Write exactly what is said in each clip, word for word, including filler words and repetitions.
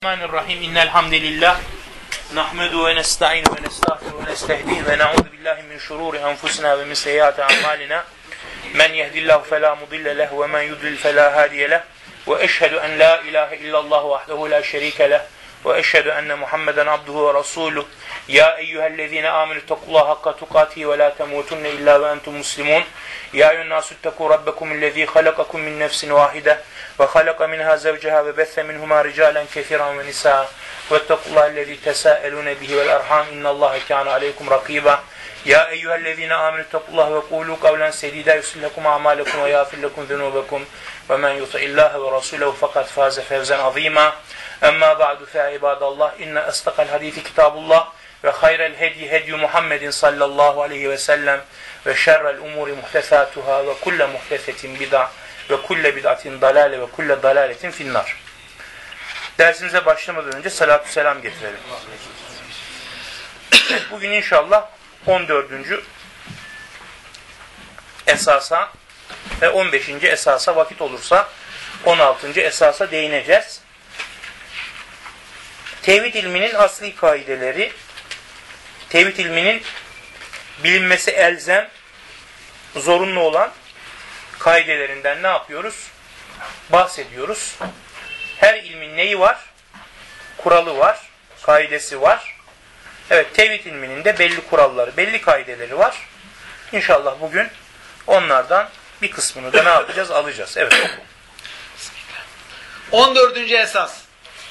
Bismillahirrahmanirrahim. İnnel hamdelillah nahmedu ve nestaîn ve nestağfiru ve nestehdi ve na'ûzu billahi min şurûri enfusina ve min seyyiâti a'mâlina. Men yehdillahu felâ mudille leh ve men yudlil felâ hâdiye leh. Ve eşhedü en lâ ilâhe illallah vahdehu lâ şerîke leh. Ve eşhedü enne Muhammeden abduhu ve rasûluh. Ya eyyühellezîne âmenü tequllâhe hakka tukâtihi ve lâ temûtunne illâ ve entum muslimûn. Ya eyyühennâsü ittekû rabbekumüllezî halakakum min nefsin vâhide ve halaka minhâ zevceha ve besse minhumâ ricâlen kesiran ve nisâ. Vettequllâhellezî tesâelûne bihi vel erhâm innallâhe kâne aleykum rakîbâ. Ya eyyühellezîne âmenü tequllâhe ve kûlû kavlen sedîdâ yuslihlekum a'mâlekum ve yâfir lekum zunûbekum ve men yuti'illâhe ve rasûlehu fakat fâze fevzen azîmâ. Emmâ ba'du fe ibâdallah inne estaqal hadîfi kitâbullah ve hayrel hedi hedyu Muhammedin sallallahu aleyhi ve sellem ve şerrel umuri muhtesâtuhâ ve kulle muhtesetin bid'a ve kulle bid'atin dalâle ve kulle dalâletin finnâr. Dersimize başlamadan önce salatü selam getirelim. Bugün inşallah on dördüncü esasa ve on beşinci esasa vakit olursa on altıncı esasa değineceğiz. Tevhid ilminin asli kaideleri, tevhid ilminin bilinmesi elzem, zorunlu olan kaidelerinden ne yapıyoruz? Bahsediyoruz. Her ilmin neyi var? Kuralı var, kaidesi var. Evet, tevhid ilminin de belli kuralları, belli kaideleri var. İnşallah bugün onlardan bir kısmını da ne yapacağız? Alacağız. Evet, oku. on dördüncü esas.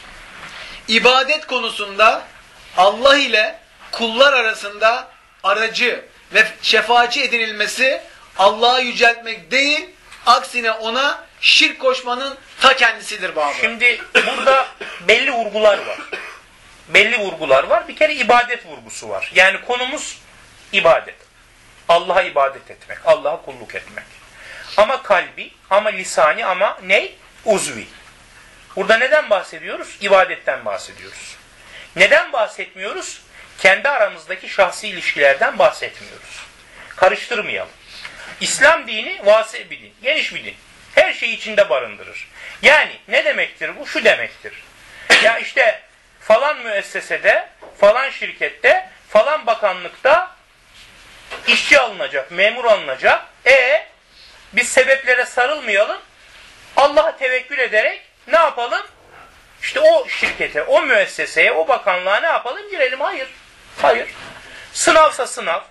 İbadet konusunda Allah ile kullar arasında aracı ve şefaatçi edinilmesi Allah'ı yüceltmek değil, aksine ona şirk koşmanın ta kendisidir babı. Şimdi burada belli vurgular var. Belli vurgular var. Bir kere ibadet vurgusu var. Yani konumuz ibadet. Allah'a ibadet etmek, Allah'a kulluk etmek. Ama kalbi, ama lisani, ama ne? Uzvi. Burada neden bahsediyoruz? İbadetten bahsediyoruz. Neden bahsetmiyoruz? Kendi aramızdaki şahsi ilişkilerden bahsetmiyoruz. Karıştırmayalım. İslam dini vasi bir din, geniş bir din. Her şeyi içinde barındırır. Yani ne demektir bu? Şu demektir. Ya işte falan müessesede, falan şirkette, falan bakanlıkta işçi alınacak, memur alınacak. E biz sebeplere sarılmayalım. Allah'a tevekkül ederek ne yapalım? İşte o şirkete, o müesseseye, o bakanlığa ne yapalım? Girelim. Hayır. Hayır. Sınavsa sınav.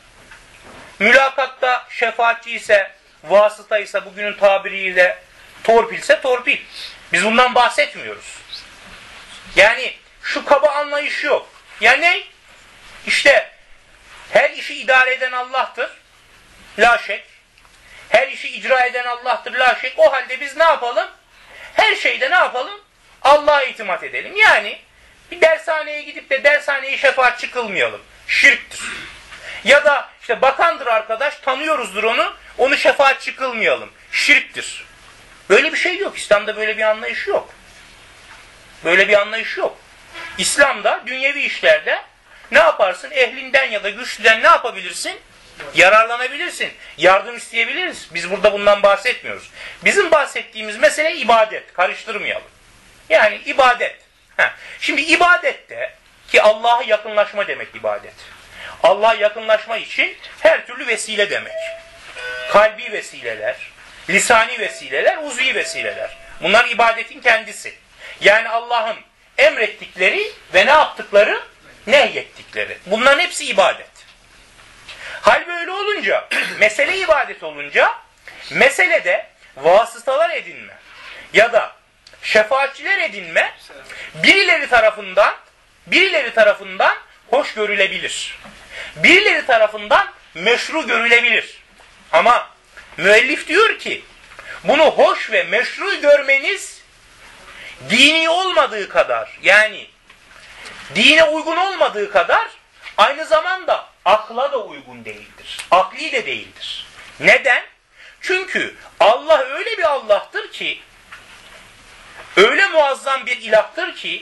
Mülakatta şefaatçi ise, vasıta ise, bugünün tabiriyle torpilse torpil. Biz bundan bahsetmiyoruz. Yani şu kaba anlayış yok. Yani ne? İşte her işi idare eden Allah'tır. La şek. Her işi icra eden Allah'tır. La şek. O halde biz ne yapalım? Her şeyde ne yapalım? Allah'a itimat edelim. Yani bir dershaneye gidip de dershaneye şefaatçi kılmayalım. Şirktir. Ya da işte bakandır arkadaş, tanıyoruzdur onu, onu şefaatçi kılmayalım. Şirktir. Böyle bir şey yok. İslam'da böyle bir anlayış yok. Böyle bir anlayış yok. İslam'da dünyevi işlerde ne yaparsın? Ehlinden ya da güçlüden ne yapabilirsin? Yararlanabilirsin. Yardım isteyebiliriz. Biz burada bundan bahsetmiyoruz. Bizim bahsettiğimiz mesele ibadet. Karıştırmayalım. Yani ibadet. Heh. Şimdi ibadette ki Allah'a yakınlaşma demek ibadet. Allah'a yakınlaşma için her türlü vesile demek. Kalbi vesileler, lisani vesileler, uzvi vesileler. Bunlar ibadetin kendisi. Yani Allah'ın emrettikleri ve ne yaptıkları? Nehyettikleri. Bunların hepsi ibadet. Hal böyle olunca, mesele ibadet olunca, meselede vasıtalar edinme ya da şefaatçiler edinme birileri tarafından birileri tarafından hoş görülebilir. Birileri tarafından meşru görülebilir. Ama müellif diyor ki bunu hoş ve meşru görmeniz dini olmadığı kadar, yani dine uygun olmadığı kadar aynı zamanda akla da uygun değildir. Akli de değildir. Neden? Çünkü Allah öyle bir Allah'tır ki, öyle muazzam bir ilahtır ki,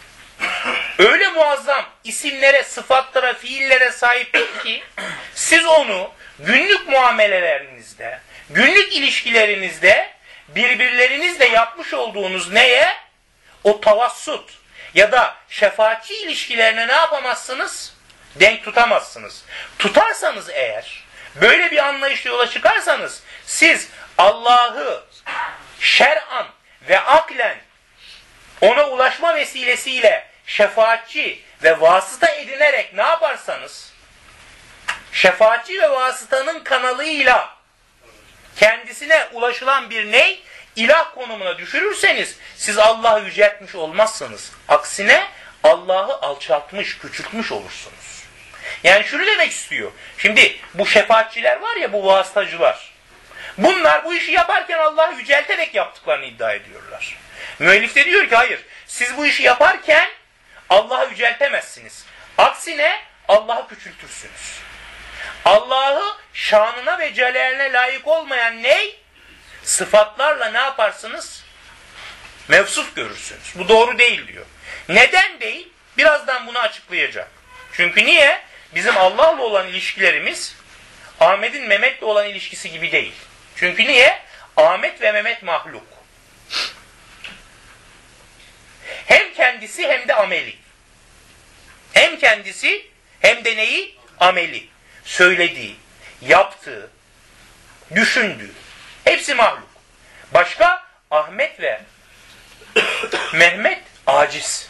öyle muazzam isimlere, sıfatlara, fiillere sahiptir ki, siz onu günlük muamelelerinizde, günlük ilişkilerinizde birbirlerinizle yapmış olduğunuz neye? O tavassut, ya da şefaatçi ilişkilerine ne yapamazsınız? Denk tutamazsınız. Tutarsanız eğer, böyle bir anlayışla yola çıkarsanız, siz Allah'ı şer'an ve aklen ona ulaşma vesilesiyle şefaatçi ve vasıta edinerek ne yaparsanız, şefaatçi ve vasıtanın kanalıyla kendisine ulaşılan bir ney? İlah konumuna düşürürseniz siz Allah'ı yüceltmiş olmazsınız. Aksine Allah'ı alçaltmış, küçültmüş olursunuz. Yani şunu demek istiyor. Şimdi bu şefaatçiler var ya, bu vasıtacılar. Bunlar bu işi yaparken Allah'ı yücelterek yaptıklarını iddia ediyorlar. Müellif de diyor ki hayır, siz bu işi yaparken Allah'ı yüceltemezsiniz. Aksine Allah'ı küçültürsünüz. Allah'ı şanına ve celaline layık olmayan ney? Sıfatlarla ne yaparsınız? Mevsuf görürsünüz. Bu doğru değil diyor. Neden değil? Birazdan bunu açıklayacak. Çünkü niye? Bizim Allah'la olan ilişkilerimiz Ahmet'in Mehmet'le olan ilişkisi gibi değil. Çünkü niye? Ahmet ve Mehmet mahluk. Hem kendisi hem de ameli. Hem kendisi hem de neyi? Ameli. Söylediği, yaptığı, düşündüğü. Hepsi mahluk. Başka? Ahmet ve Mehmet aciz.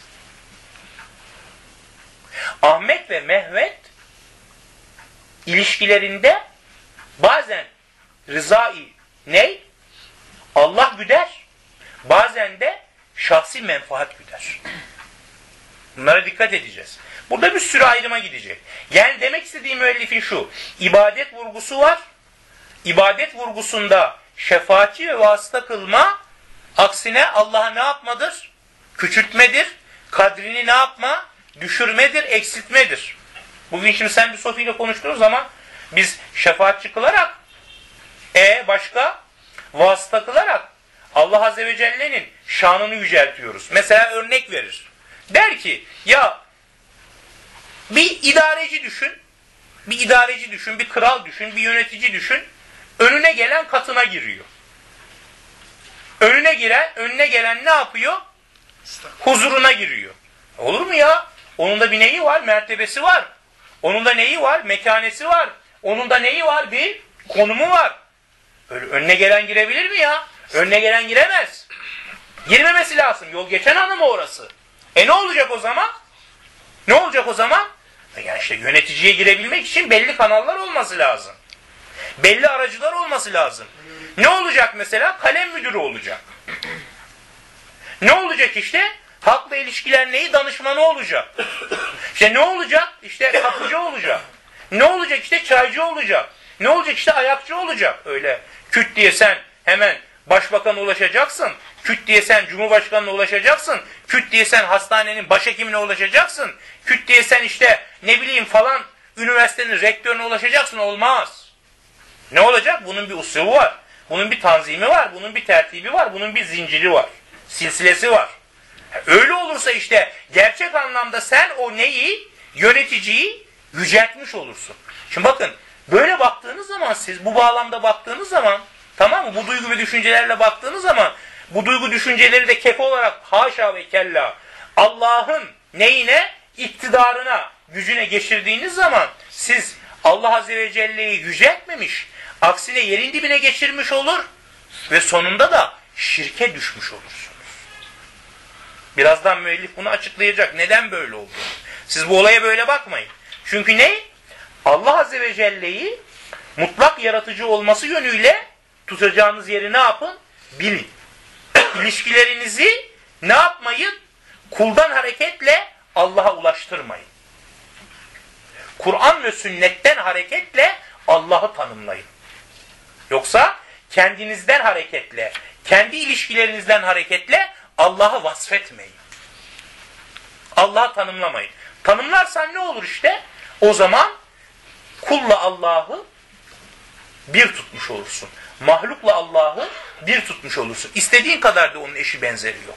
Ahmet ve Mehmet ilişkilerinde bazen rızayı ney? Allah güder. Bazen de şahsi menfaat güder. Bunlara dikkat edeceğiz. Burada bir sürü ayrıma gidecek. Yani demek istediğim müellifin şu. İbadet vurgusu var. İbadet vurgusunda şefaatçi ve vasıta kılma, aksine Allah'a ne yapmadır? Küçültmedir. Kadrini ne yapma? Düşürmedir, eksiltmedir. Bugün şimdi sen bir Sofi ile konuştuğun zaman biz şefaatçi kılarak, e başka vasıta kılarak Allah Azze ve Celle'nin şanını yüceltiyoruz. Mesela örnek verir. Der ki ya bir idareci düşün, bir idareci düşün, bir kral düşün, bir yönetici düşün. Önüne gelen katına giriyor. Önüne giren, önüne gelen ne yapıyor? Huzuruna giriyor. Olur mu ya? Onun da bir neyi var? Mertebesi var. Onun da neyi var? Mekanesi var. Onun da neyi var? Bir konumu var. Öyle önüne gelen girebilir mi ya? Önüne gelen giremez. Girmemesi lazım. Yol geçen hanım orası. E ne olacak o zaman? Ne olacak o zaman? Yani işte yöneticiye girebilmek için belli kanallar olması lazım. Belli aracılar olması lazım. Ne olacak mesela? Kalem müdürü olacak. Ne olacak işte? Halkla ilişkiler neyi? Danışmanı olacak. İşte ne olacak? İşte kapıcı olacak. Ne olacak? İşte çaycı olacak. Ne olacak? İşte ayakçı olacak. Öyle küt diye sen hemen başbakana ulaşacaksın. Küt diye sen cumhurbaşkanına ulaşacaksın. Küt diye sen hastanenin başhekimine ulaşacaksın. Küt diye sen işte ne bileyim falan üniversitenin rektörüne ulaşacaksın. Olmaz. Ne olacak? Bunun bir usulü var. Bunun bir tanzimi var. Bunun bir tertibi var. Bunun bir zinciri var. Silsilesi var. Öyle olursa işte gerçek anlamda sen o neyi? Yöneticiyi yüceltmiş olursun. Şimdi bakın böyle baktığınız zaman siz bu bağlamda baktığınız zaman tamam mı? Bu duygu ve düşüncelerle baktığınız zaman bu duygu düşünceleri de kefe olarak haşa ve kella Allah'ın neyine? İktidarına, gücüne geçirdiğiniz zaman siz Allah Azze ve Celle'yi yüceltmemiş, aksine yerin dibine geçirmiş olur ve sonunda da şirke düşmüş olursunuz. Birazdan müellif bunu açıklayacak. Neden böyle oldu? Siz bu olaya böyle bakmayın. Çünkü ne? Allah Azze ve Celle'yi mutlak yaratıcı olması yönüyle tutacağınız yeri ne yapın? Bilin. İlişkilerinizi ne yapmayın? Kuldan hareketle Allah'a ulaştırmayın. Kur'an ve sünnetten hareketle Allah'ı tanımlayın. Yoksa kendinizden hareketle, kendi ilişkilerinizden hareketle Allah'ı vasfetmeyin. Allah'ı tanımlamayın. Tanımlarsan ne olur işte? O zaman kulla Allah'ı bir tutmuş olursun. Mahlukla Allah'ı bir tutmuş olursun. İstediğin kadar da onun eşi benzeri yok.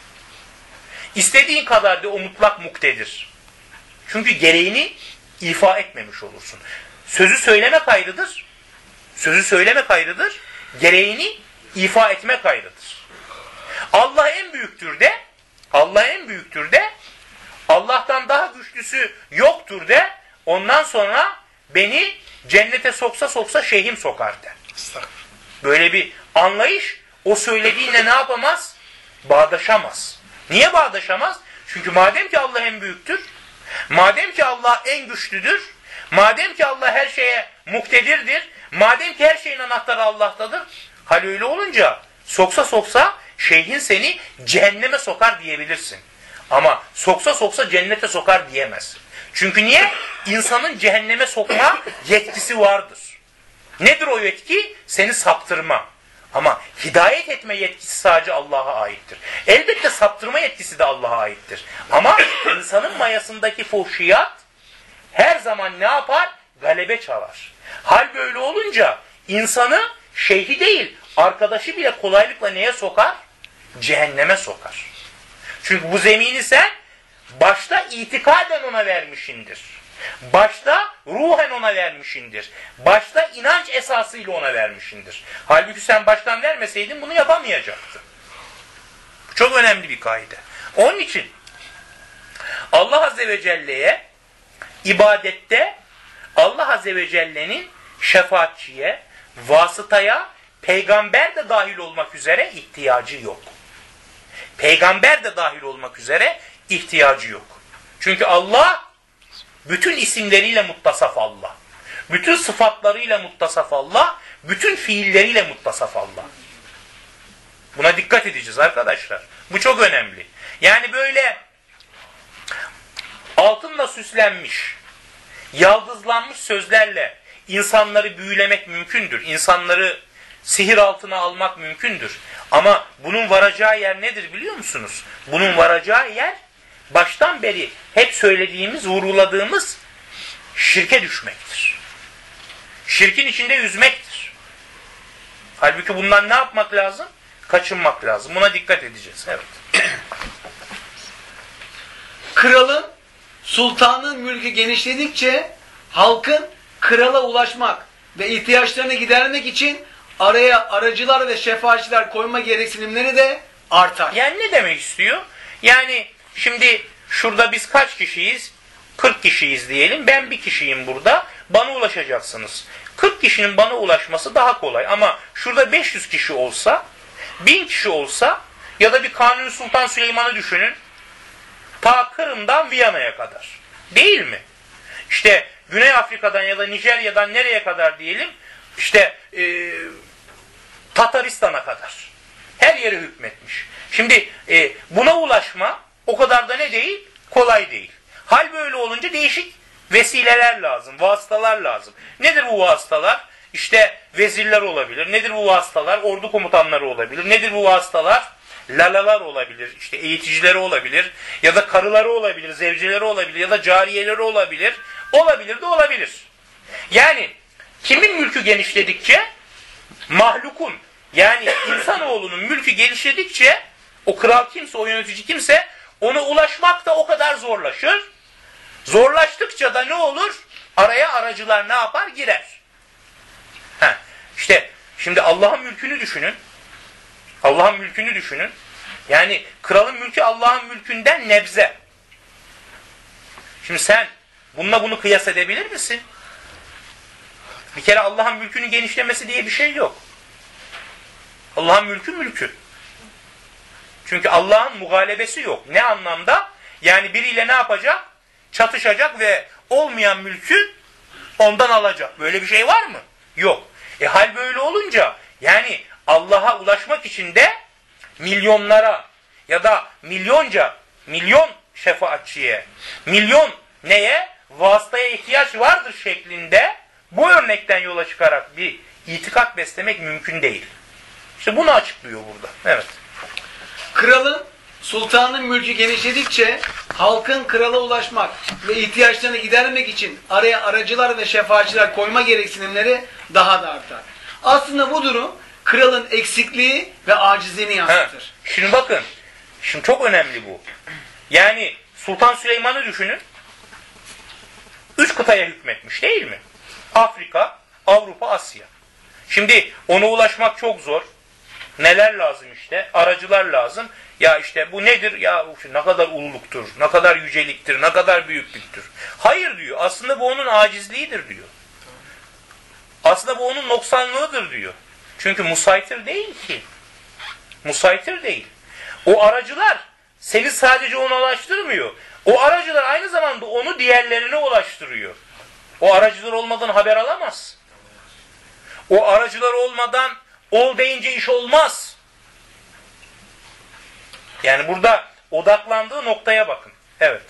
İstediğin kadar da o mutlak muktedir. Çünkü gereğini ifa etmemiş olursun. Sözü söylemek ayrıdır. Sözü söylemek ayrıdır. Gereğini ifa etmek ayrıdır. Allah en büyüktür de Allah en büyüktür de Allah'tan daha güçlüsü yoktur de, ondan sonra beni cennete soksa soksa şeyhim sokar de. Böyle bir anlayış o söylediğinle ne yapamaz? Bağdaşamaz. Niye bağdaşamaz? Çünkü madem ki Allah en büyüktür, madem ki Allah en güçlüdür, madem ki Allah her şeye muktedirdir, madem ki her şeyin anahtarı Allah'tadır, hal öyle olunca soksa soksa şeyhin seni cehenneme sokar diyebilirsin. Ama soksa soksa cennete sokar diyemez. Çünkü niye? İnsanın cehenneme sokma yetkisi vardır. Nedir o yetki? Seni saptırma. Ama hidayet etme yetkisi sadece Allah'a aittir. Elbette saptırma yetkisi de Allah'a aittir. Ama insanın mayasındaki fuhşiyat her zaman ne yapar? Galebe çalar. Hal böyle olunca insanı şeyhi değil, arkadaşı bile kolaylıkla neye sokar? Cehenneme sokar. Çünkü bu zemini sen başta itikaden ona vermişindir. Başta ruhen ona vermişindir. Başta inanç esasıyla ona vermişindir. Halbuki sen baştan vermeseydin bunu yapamayacaktın. Bu çok önemli bir kaide. Onun için Allah Azze ve Celle'ye ibadette Allah Azze ve Celle'nin şefaatçiye, vasıtaya, peygamber de dahil olmak üzere ihtiyacı yok. Peygamber de dahil olmak üzere ihtiyacı yok. Çünkü Allah bütün isimleriyle muttasaf Allah. Bütün sıfatlarıyla muttasaf Allah. Bütün fiilleriyle muttasaf Allah. Buna dikkat edeceğiz arkadaşlar. Bu çok önemli. Yani böyle altınla süslenmiş, yaldızlanmış sözlerle insanları büyülemek mümkündür. İnsanları sihir altına almak mümkündür. Ama bunun varacağı yer nedir biliyor musunuz? Bunun varacağı yer baştan beri hep söylediğimiz, vurguladığımız şirke düşmektir. Şirkin içinde yüzmektir. Halbuki bundan ne yapmak lazım? Kaçınmak lazım. Buna dikkat edeceğiz. Evet. Kralın, sultanın mülkü genişledikçe halkın krala ulaşmak ve ihtiyaçlarını gidermek için araya aracılar ve şefaatçiler koyma gereksinimleri de artar. Yani ne demek istiyor? Yani şimdi şurada biz kaç kişiyiz? kırk kişiyiz diyelim. Ben bir kişiyim burada. Bana ulaşacaksınız. kırk kişinin bana ulaşması daha kolay. Ama şurada beş yüz kişi olsa, bin kişi olsa ya da bir Kanuni Sultan Süleyman'ı düşünün. Ta Kırım'dan Viyana'ya kadar. Değil mi? İşte Güney Afrika'dan ya da Nijerya'dan nereye kadar diyelim? İşte e, Tataristan'a kadar. Her yere hükmetmiş. Şimdi e, buna ulaşma o kadar da ne değil? Kolay değil. Hal böyle olunca değişik vesileler lazım, vasıtalar lazım. Nedir bu vasıtalar? İşte vezirler olabilir. Nedir bu vasıtalar? Ordu komutanları olabilir. Nedir bu vasıtalar? Lalalar olabilir, işte eğiticileri olabilir ya da karıları olabilir, zevceleri olabilir ya da cariyeleri olabilir. Olabilir de olabilir. Yani kimin mülkü genişledikçe mahlukun yani insanoğlunun mülkü genişledikçe o kral kimse, o yönetici kimse ona ulaşmak da o kadar zorlaşır. Zorlaştıkça da ne olur? Araya aracılar ne yapar? Girer. Heh, işte şimdi Allah'ın mülkünü düşünün. Allah'ın mülkünü düşünün. Yani kralın mülkü Allah'ın mülkünden nebze. Şimdi sen bununla bunu kıyas edebilir misin? Bir kere Allah'ın mülkünün genişlemesi diye bir şey yok. Allah'ın mülkü mülkü. Çünkü Allah'ın mugalebesi yok. Ne anlamda? Yani biriyle ne yapacak? Çatışacak ve olmayan mülkü ondan alacak. Böyle bir şey var mı? Yok. E hal böyle olunca yani Allah'a ulaşmak için de milyonlara ya da milyonca, milyon şefaatçiye, milyon neye? Vasıtaya ihtiyaç vardır şeklinde bu örnekten yola çıkarak bir itikat beslemek mümkün değil. İşte bunu açıklıyor burada. Evet. Kralın, sultanın mülkü genişledikçe halkın krala ulaşmak ve ihtiyaçlarını gidermek için araya aracılar ve şefaatçiler koyma gereksinimleri daha da artar. Aslında bu durum kralın eksikliği ve acizliğini yansıtır. Ha, şimdi bakın, şimdi çok önemli bu. Yani Sultan Süleyman'ı düşünün. Üç kıtaya hükmetmiş değil mi? Afrika, Avrupa, Asya. Şimdi ona ulaşmak çok zor. Neler lazım işte? Aracılar lazım. Ya işte bu nedir? Ya ne kadar ululuktur, ne kadar yüceliktir, ne kadar büyüklüktür. Hayır diyor. Aslında bu onun acizliğidir diyor. Aslında bu onun noksanlığıdır diyor. Çünkü musaytir değil ki. Musaytir değil. O aracılar seni sadece ona ulaştırmıyor. O aracılar aynı zamanda onu diğerlerine ulaştırıyor. O aracılar olmadan haber alamaz. O aracılar olmadan ol deyince iş olmaz. Yani burada odaklandığı noktaya bakın. Evet.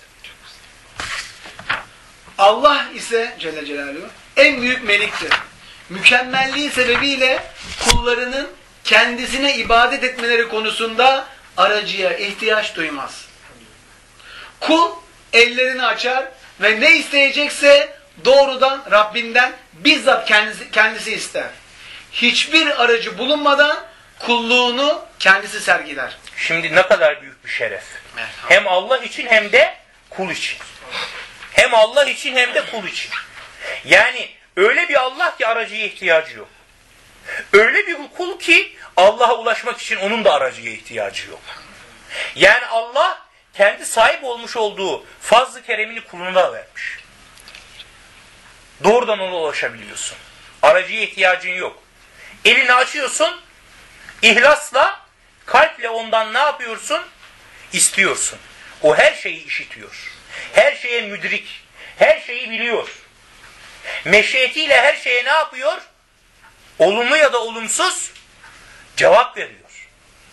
Allah ise Celle Celaluhu en büyük meliktir. Mükemmelliği sebebiyle kullarının kendisine ibadet etmeleri konusunda aracıya ihtiyaç duymaz. Kul ellerini açar ve ne isteyecekse doğrudan Rabbinden bizzat kendisi, kendisi ister. Hiçbir aracı bulunmadan kulluğunu kendisi sergiler. Şimdi ne kadar büyük bir şeref. Evet. Hem Allah için hem de kul için. Hem Allah için hem de kul için. Yani öyle bir Allah ki aracıya ihtiyacı yok. Öyle bir kul ki Allah'a ulaşmak için onun da aracıya ihtiyacı yok. Yani Allah kendi sahip olmuş olduğu fazl-ı keremini kuluna da vermiş. Doğrudan ona ulaşabiliyorsun. Aracıya ihtiyacın yok. Elini açıyorsun, ihlasla, kalple ondan ne yapıyorsun? İstiyorsun. O her şeyi işitiyor. Her şeye müdrik. Her şeyi biliyor. Meşiyetiyle her şeye ne yapıyor? Olumlu ya da olumsuz cevap veriyor.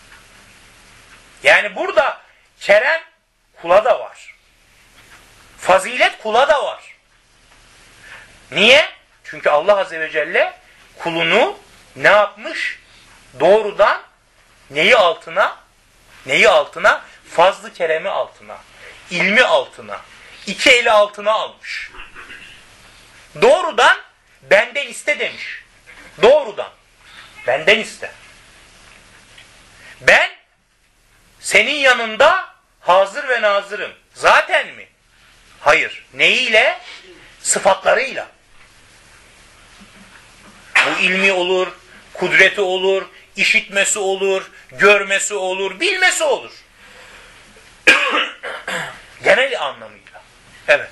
Yani burada kerem kula da var. Fazilet kula da var. Niye? Çünkü Allah Azze ve Celle kulunu ne yapmış? Doğrudan neyi altına? Neyi altına? Fazl-ı keremi altına. İlmi altına. İki eli altına almış. Doğrudan benden iste demiş. Doğrudan benden iste. Ben senin yanında hazır ve nazırım. Zaten mi? Hayır. Neyiyle? Sıfatlarıyla. Bu ilmi olur, kudreti olur, işitmesi olur, görmesi olur, bilmesi olur. Genel anlamıyla. Evet.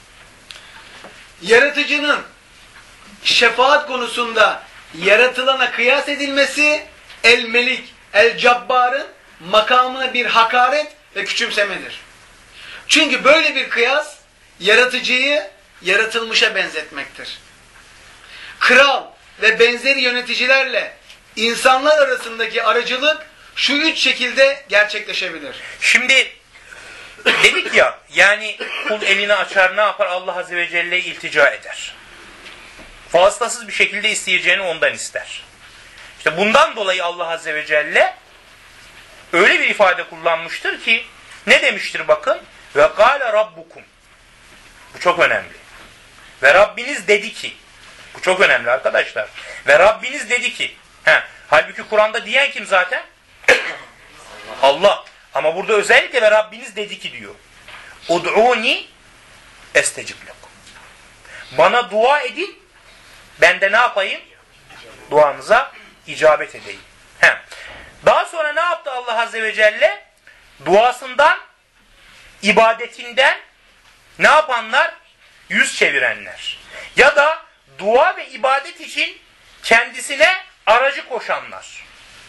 Yaratıcının şefaat konusunda yaratılana kıyas edilmesi el-melik, el-cabbarın makamına bir hakaret ve küçümsemedir. Çünkü böyle bir kıyas yaratıcıyı yaratılmışa benzetmektir. Kral ve benzeri yöneticilerle insanlar arasındaki aracılık şu üç şekilde gerçekleşebilir. Şimdi dedik ya, yani kul elini açar ne yapar? Allah Azze ve Celle'ye iltica eder. Vasıtasız bir şekilde isteyeceğini ondan ister. İşte bundan dolayı Allah Azze ve Celle öyle bir ifade kullanmıştır ki ne demiştir bakın? Ve gâle rabbukum. Bu çok önemli. Ve Rabbiniz dedi ki. Bu çok önemli arkadaşlar. Ve Rabbiniz dedi ki. He, halbuki Kur'an'da diyen kim zaten? Allah. Ama burada özellikle ve Rabbiniz dedi ki diyor. Ud'uni estecib lekum. Bana dua edin. Ben de ne yapayım? Duanıza icabet edeyim. He. Daha sonra ne yaptı Allah Azze ve Celle? Duasından, ibadetinden ne yapanlar? Yüz çevirenler. Ya da dua ve ibadet için kendisine aracı koşanlar.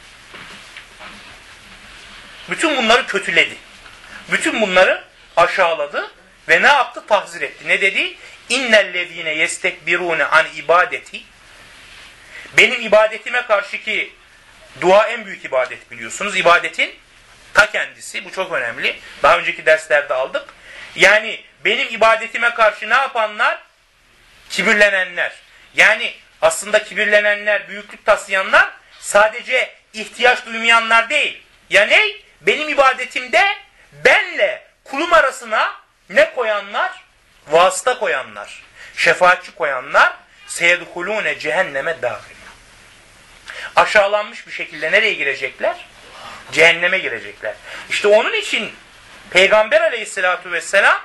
Bütün bunları kötüledi. Bütün bunları aşağıladı ve ne yaptı? Tahzir etti. Ne dedi? İnnellezîne yestekbirûne an ibadeti. Benim ibadetime karşı ki dua en büyük ibadet biliyorsunuz. İbadetin ta kendisi. Bu çok önemli. Daha önceki derslerde aldık. Yani benim ibadetime karşı ne yapanlar? Kibirlenenler. Yani aslında kibirlenenler, büyüklük taslayanlar sadece ihtiyaç duymayanlar değil. Ya ne? Benim ibadetimde benle kulum arasına ne koyanlar? Vasıta koyanlar. Şefaatçi koyanlar. Seyedhulûne cehenneme dâhil. Aşağılanmış bir şekilde nereye girecekler? Cehenneme girecekler. İşte onun için Peygamber aleyhissalatu vesselam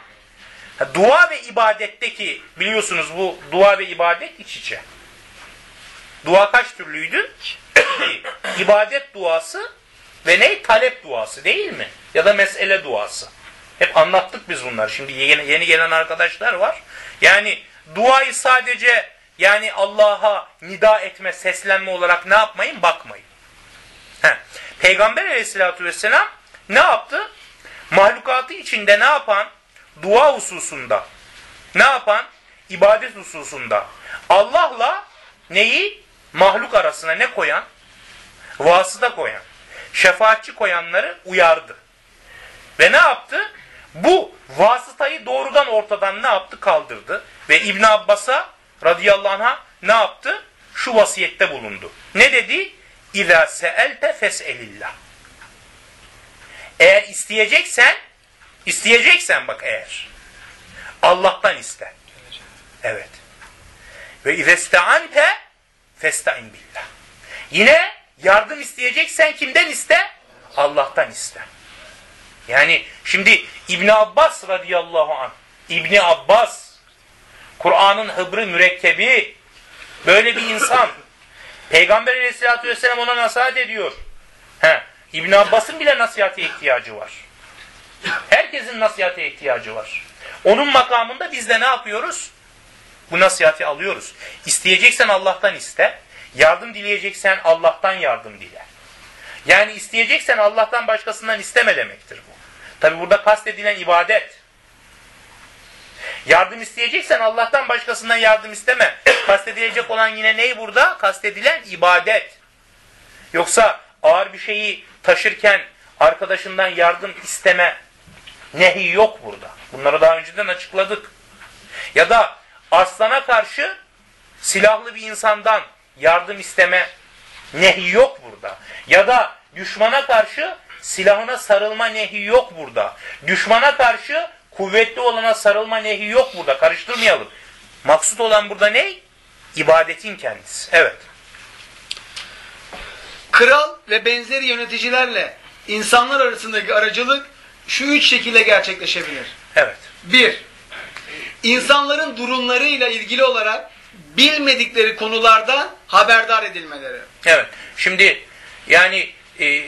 dua ve ibadetteki, biliyorsunuz bu dua ve ibadet iç içe. Dua kaç türlüydü? İbadet duası ve ne? Talep duası değil mi? Ya da mesele duası. Hep anlattık biz bunları. Şimdi yeni, yeni gelen arkadaşlar var. Yani duayı sadece yani Allah'a nida etme, seslenme olarak ne yapmayın? Bakmayın. He. Peygamber aleyhissalatü vesselam ne yaptı? Mahlukatı içinde ne yapan? Dua hususunda. Ne yapan? İbadet hususunda. Allah'la neyi? Mahluk arasına ne koyan? Vasıta koyan. Şefaatçi koyanları uyardı. Ve ne yaptı? Bu vasıtayı doğrudan ortadan ne yaptı? Kaldırdı. Ve İbn Abbas'a radıyallahu anh'a ne yaptı? Şu vasiyette bulundu. Ne dedi? İzâ se'elte fes'elillah. Eğer isteyeceksen, isteyeceksen bak eğer, Allah'tan iste. Evet. Ve izeste'ante festa'in billah. Yine yardım isteyeceksen kimden iste? Allah'tan iste. Yani şimdi İbn Abbas radıyallahu anh, İbn Abbas, Kur'an'ın hıbrı mürekkebi, böyle bir insan. Peygamber aleyhissalatü vesselam ona nasihat ediyor. He, İbn Abbas'ın bile nasihate ihtiyacı var. Herkesin nasihate ihtiyacı var. Onun makamında biz de ne yapıyoruz? Bu nasihati alıyoruz. İsteyeceksen Allah'tan iste. Yardım dileyeceksen Allah'tan yardım dile. Yani isteyeceksen Allah'tan başkasından isteme demektir bu. Tabi burada kastedilen ibadet. Yardım isteyeceksen Allah'tan başkasından yardım isteme. Kastedilecek olan yine ney burada? Kastedilen ibadet. Yoksa ağır bir şeyi taşırken arkadaşından yardım isteme nehi yok burada. Bunları daha önceden açıkladık. Ya da aslana karşı silahlı bir insandan yardım isteme nehi yok burada. Ya da düşmana karşı silahına sarılma nehi yok burada. Düşmana karşı kuvvetli olana sarılma nehi yok burada. Karıştırmayalım. Maksut olan burada ne? İbadetin kendisi. Evet. Kral ve benzeri yöneticilerle insanlar arasındaki aracılık şu üç şekilde gerçekleşebilir. Evet. Bir, insanların durumlarıyla ilgili olarak bilmedikleri konulardan haberdar edilmeleri. Evet. Şimdi yani e,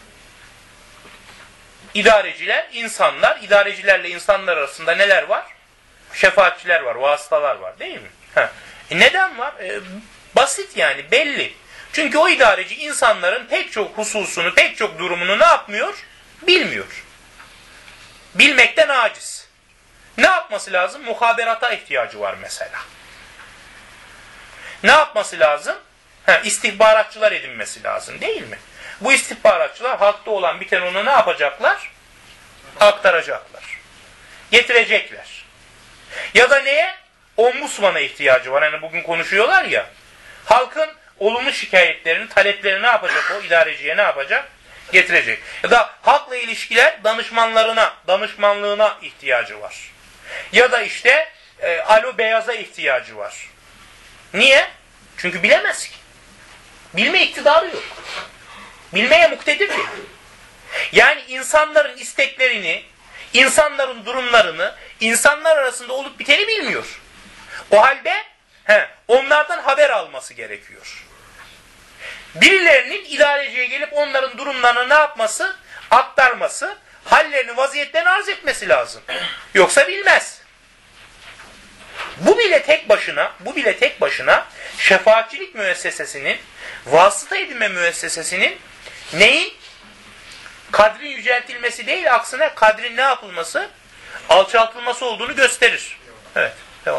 idareciler, insanlar, idarecilerle insanlar arasında neler var? Şefaatçiler var, vasıtalar var değil mi? Ha. E neden var? E, basit yani, belli. Çünkü o idareci insanların pek çok hususunu, pek çok durumunu ne yapmıyor? Bilmiyor. Bilmekten aciz. Ne yapması lazım? Muhaberata ihtiyacı var mesela. Ne yapması lazım? Ha, istihbaratçılar edinmesi lazım değil mi? Bu istihbaratçılar halkta olan biten onu ne yapacaklar? Aktaracaklar. Getirecekler. Ya da neye? Ombudsmana ihtiyacı var. Hani bugün konuşuyorlar ya. Halkın olumlu şikayetlerini, taleplerini ne yapacak o? İdareciye ne yapacak? Getirecek. Ya da halkla ilişkiler danışmanlarına, danışmanlığına ihtiyacı var. Ya da işte e, alo beyaza ihtiyacı var. Niye? Çünkü bilemez ki. Bilme iktidarı yok. Bilmeye muktedir değil. Yani insanların isteklerini, insanların durumlarını, insanlar arasında olup biteni bilmiyor. O halde he, onlardan haber alması gerekiyor. Birilerinin idareciye gelip onların durumlarını ne yapması? Aktarması, hallerini, vaziyetlerini arz etmesi lazım. Yoksa bilmez. Bu bile tek başına, bu bile tek başına şefaatçilik müessesesinin, vasıta edinme müessesesinin neyin? Kadrin yüceltilmesi değil, aksine kadrin ne yapılması? Alçaltılması olduğunu gösterir. Evet, devam.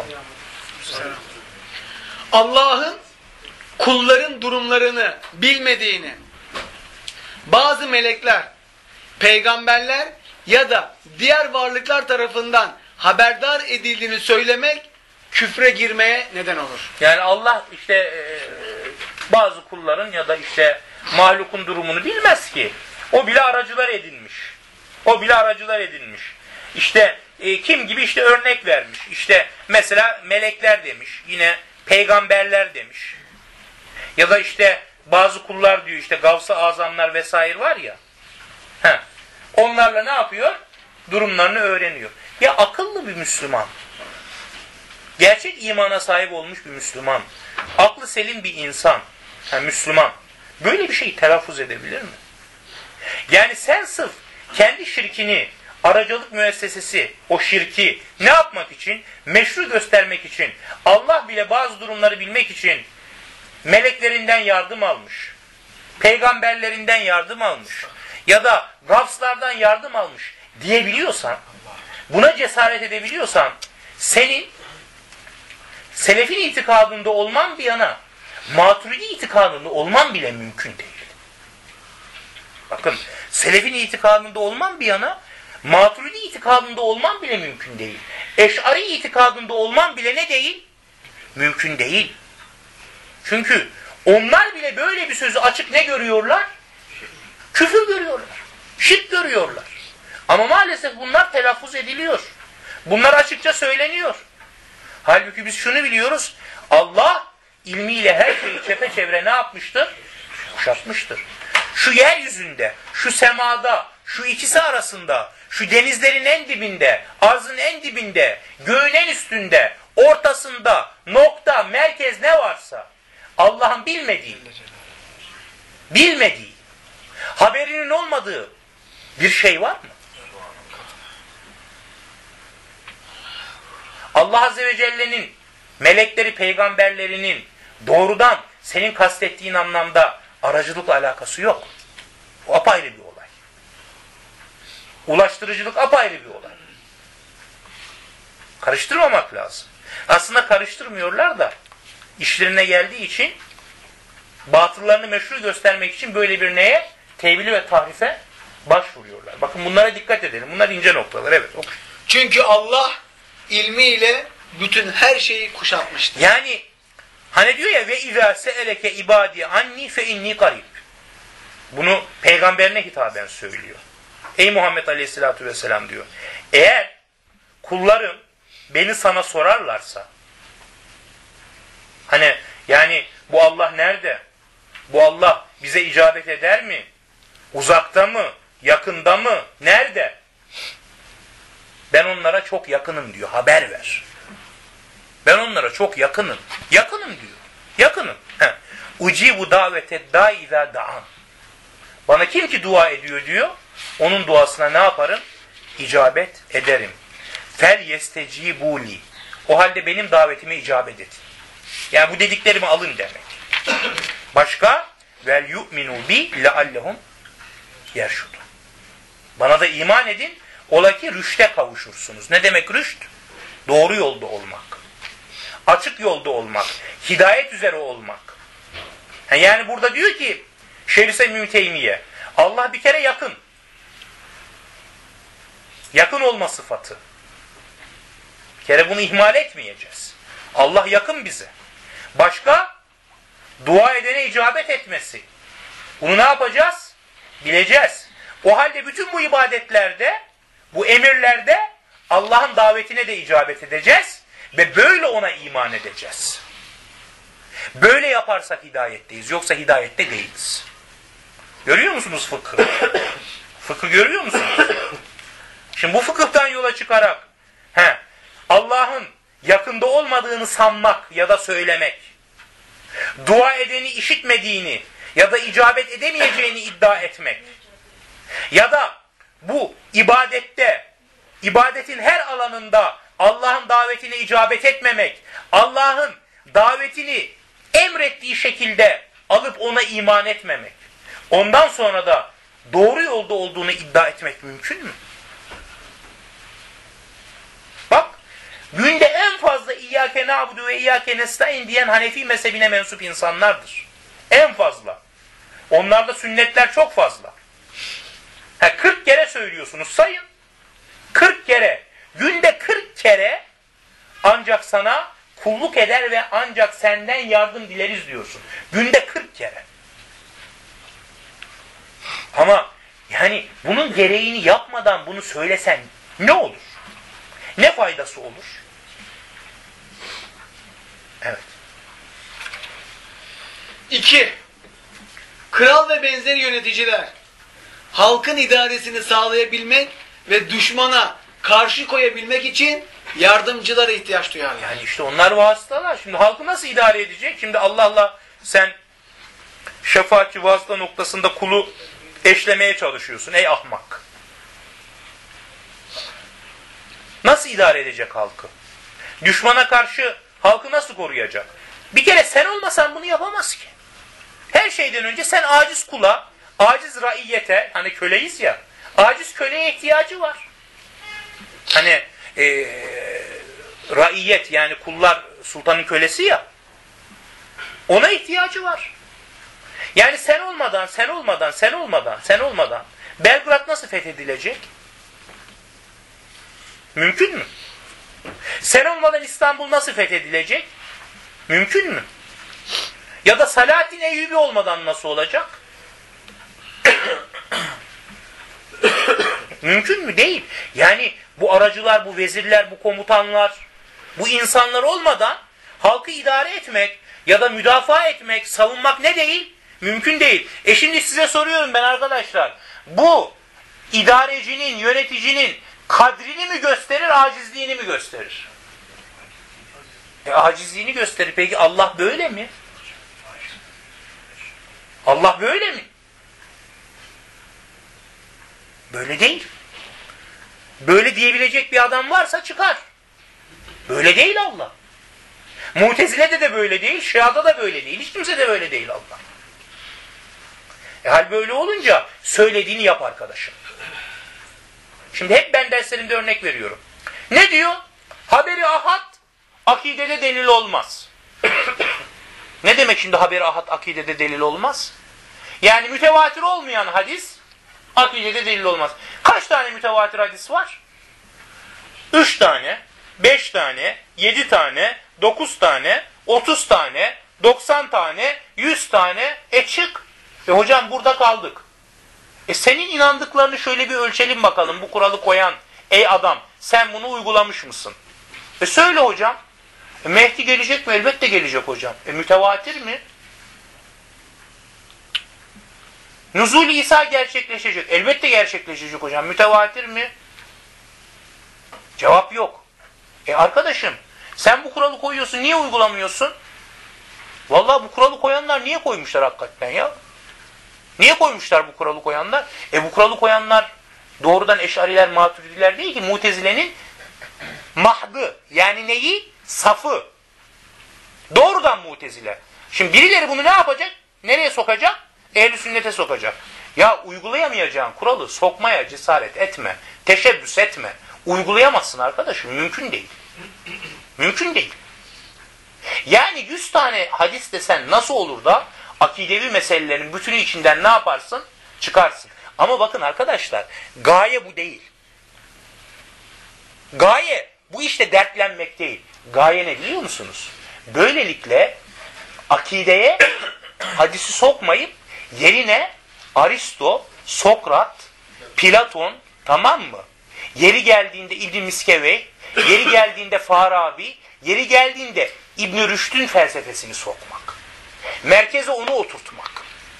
Allah'ın kulların durumlarını bilmediğini bazı melekler, peygamberler ya da diğer varlıklar tarafından haberdar edildiğini söylemek küfre girmeye neden olur. Yani Allah işte e, bazı kulların ya da işte mahlukun durumunu bilmez ki. O bile aracılar edinmiş. O bile aracılar edinmiş. İşte e, kim gibi işte örnek vermiş. İşte mesela melekler demiş. Yine peygamberler demiş. Ya da işte bazı kullar diyor işte Gavs-ı Azamlar vesaire var ya. Heh, onlarla ne yapıyor? Durumlarını öğreniyor. Ya akıllı bir Müslüman, gerçek imana sahip olmuş bir Müslüman, aklı selim bir insan yani Müslüman böyle bir şeyi telaffuz edebilir mi? Yani sen sırf kendi şirkini, aracılık müessesesi, o şirki ne yapmak için? Meşru göstermek için, Allah bile bazı durumları bilmek için meleklerinden yardım almış, peygamberlerinden yardım almış ya da gafslardan yardım almış diyebiliyorsan, buna cesaret edebiliyorsan, senin selefin itikadında olman bir yana, Maturidi itikadında olman bile mümkün değil. Bakın, selefin itikadında olman bir yana, Maturidi itikadında olman bile mümkün değil. Eş'ari itikadında olman bile ne değil? Mümkün değil. Çünkü onlar bile böyle bir sözü açık ne görüyorlar? Küfür görüyorlar. Şirk görüyorlar. Ama maalesef bunlar telaffuz ediliyor. Bunlar açıkça söyleniyor. Halbuki biz şunu biliyoruz. Allah ilmiyle her şeyi çepeçevre ne yapmıştır? Kuşatmıştır. Şu yeryüzünde, şu semada, şu ikisi arasında, şu denizlerin en dibinde, arzın en dibinde, göğün en üstünde, ortasında, nokta, merkez ne varsa Allah'ın bilmediği, bilmediği, haberinin olmadığı bir şey var mı? Allah Azze ve Celle'nin, melekleri, peygamberlerinin doğrudan senin kastettiğin anlamda aracılıkla alakası yok. O apayrı bir olay. Ulaştırıcılık apayrı bir olay. Karıştırmamak lazım. Aslında karıştırmıyorlar da işlerine geldiği için batıllarını meşru göstermek için böyle bir neye? Tevili ve tahrife başvuruyorlar. Bakın bunlara dikkat edelim. Bunlar ince noktalar. Evet. Ok. Çünkü Allah ilmiyle bütün her şeyi kuşatmıştır. Yani hani diyor ya ve izâ se'eleke ibâdi anni fe inni karib. Bunu peygamberine hitaben söylüyor. Ey Muhammed Aleyhisselatü Vesselam diyor. Eğer kullarım beni sana sorarlarsa, hani yani bu Allah nerede? Bu Allah bize icabet eder mi? Uzakta mı? Yakında mı? Nerede? Ben onlara çok yakınım diyor. Haber ver. Ben onlara çok yakınım. Yakınım diyor. Yakınım. Ucibu davete da izâ da'an. Bana kim ki dua ediyor diyor. Onun duasına ne yaparım? İcabet ederim. Fel yestecibuli. O halde benim davetime icabet edin. Yani bu dediklerimi alın demek. Başka? Vel yu'minu bi leallehum yerşudun. Bana da iman edin. Ola ki rüşte kavuşursunuz. Ne demek rüşt? Doğru yolda olmak. Açık yolda olmak. Hidayet üzere olmak. Yani burada diyor ki Şeyh-i Müteymiye, Allah bir kere yakın. Yakın olma sıfatı. Bir kere bunu ihmal etmeyeceğiz. Allah yakın bize. Başka? Dua edene icabet etmesi. Bunu ne yapacağız? Bileceğiz. O halde bütün bu ibadetlerde, bu emirlerde Allah'ın davetine de icabet edeceğiz ve böyle ona iman edeceğiz. Böyle yaparsak hidayetteyiz. Yoksa hidayette değiliz. Görüyor musunuz fıkhı? Fıkhı görüyor musunuz? Şimdi bu fıkıhtan yola çıkarak he, Allah'ın yakında olmadığını sanmak ya da söylemek, dua edeni işitmediğini ya da icabet edemeyeceğini iddia etmek ya da bu ibadette, ibadetin her alanında Allah'ın davetine icabet etmemek, Allah'ın davetini emrettiği şekilde alıp ona iman etmemek, ondan sonra da doğru yolda olduğunu iddia etmek mümkün mü? Bak, günde en fazla İyyâke na'budu ve İyyâke nestaîn diyen Hanefi mezhebine mensup insanlardır. En fazla. Onlarda sünnetler çok fazla. Ha, kırk kere söylüyorsunuz, sayın. kırk kere. Günde kırk kere ancak sana kulluk eder ve ancak senden yardım dileriz diyorsun. Günde kırk kere. Ama yani bunun gereğini yapmadan bunu söylesen ne olur? Ne faydası olur? Evet. İki. Kral ve benzeri yöneticiler halkın idaresini sağlayabilmek ve düşmana karşı koyabilmek için yardımcılara ihtiyaç duyarlar. Yani işte onlar vasıtalar. Şimdi halkı nasıl idare edecek? Şimdi Allah'la sen şefaatçi vasıta noktasında kulu eşlemeye çalışıyorsun ey ahmak. Nasıl idare edecek halkı? Düşmana karşı halkı nasıl koruyacak? Bir kere sen olmasan bunu yapamaz ki. Her şeyden önce sen aciz kula, aciz raiyete, hani köleyiz ya, aciz köleye ihtiyacı var. Hani e, raiyet yani kullar sultanın kölesi ya, ona ihtiyacı var. Yani sen olmadan, sen olmadan, sen olmadan, sen olmadan Belgrad nasıl fethedilecek? Mümkün mü? Sen olmadan İstanbul nasıl fethedilecek? Mümkün mü? Ya da Salahaddin Eyyubi olmadan nasıl olacak? Mümkün mü? Değil. Yani bu aracılar, bu vezirler, bu komutanlar, bu insanlar olmadan halkı idare etmek ya da müdafaa etmek, savunmak ne değil? Mümkün değil. E şimdi size soruyorum ben arkadaşlar. Bu idarecinin, yöneticinin kadrini mi gösterir, acizliğini mi gösterir? E acizliğini gösterir. Peki Allah böyle mi? Allah böyle mi? Böyle değil. Böyle diyebilecek bir adam varsa çıkar. Böyle değil Allah. Mutezile'de de böyle değil, Şia'da da böyle değil. Hiç kimse de böyle değil Allah. E hal böyle olunca söylediğini yap arkadaşım. Şimdi hep ben derslerimde örnek veriyorum. Ne diyor? Haberi ahad akidede delil olmaz. Ne demek şimdi haberi ahad akidede delil olmaz? Yani mütevatir olmayan hadis akidede delil olmaz. Kaç tane mütevatir hadis var? Üç tane, beş tane, yedi tane, dokuz tane, otuz tane, doksan tane, yüz tane. E çık. E hocam burada kaldık. E senin inandıklarını şöyle bir ölçelim bakalım. Bu kuralı koyan ey adam sen bunu uygulamış mısın? E söyle hocam. E Mehdi gelecek mi? Elbette gelecek hocam. E mütevatir mi? Nuzul-i İsa gerçekleşecek. Elbette gerçekleşecek hocam. Mütevatir mi? Cevap yok. E arkadaşım sen bu kuralı koyuyorsun. Niye uygulamıyorsun? Vallahi bu kuralı koyanlar niye koymuşlar hakikaten ya? Niye koymuşlar bu kuralı koyanlar? E bu kuralı koyanlar doğrudan Eş'ariler, Maturidiler değil ki. Mutezile'nin mahdı. Yani neyi? Safı. Doğrudan Mutezile. Şimdi birileri bunu ne yapacak? Nereye sokacak? Ehl-i sünnete sokacak. Ya uygulayamayacağın kuralı sokmaya cesaret etme. Teşebbüs etme. Uygulayamazsın arkadaşım. Mümkün değil. Mümkün değil. Yani yüz tane hadis desen nasıl olur da akidevi meselelerin bütünü içinden ne yaparsın? Çıkarsın. Ama bakın arkadaşlar gaye bu değil. Gaye bu işte dertlenmek değil. Gaye ne biliyor musunuz? Böylelikle akideye hadisi sokmayıp yerine Aristo, Sokrat, Platon, tamam mı? Yeri geldiğinde İbn Miskevey, yeri geldiğinde Farabi, yeri geldiğinde İbn Rüşd'ün felsefesini sokmak. Merkeze onu oturtmak.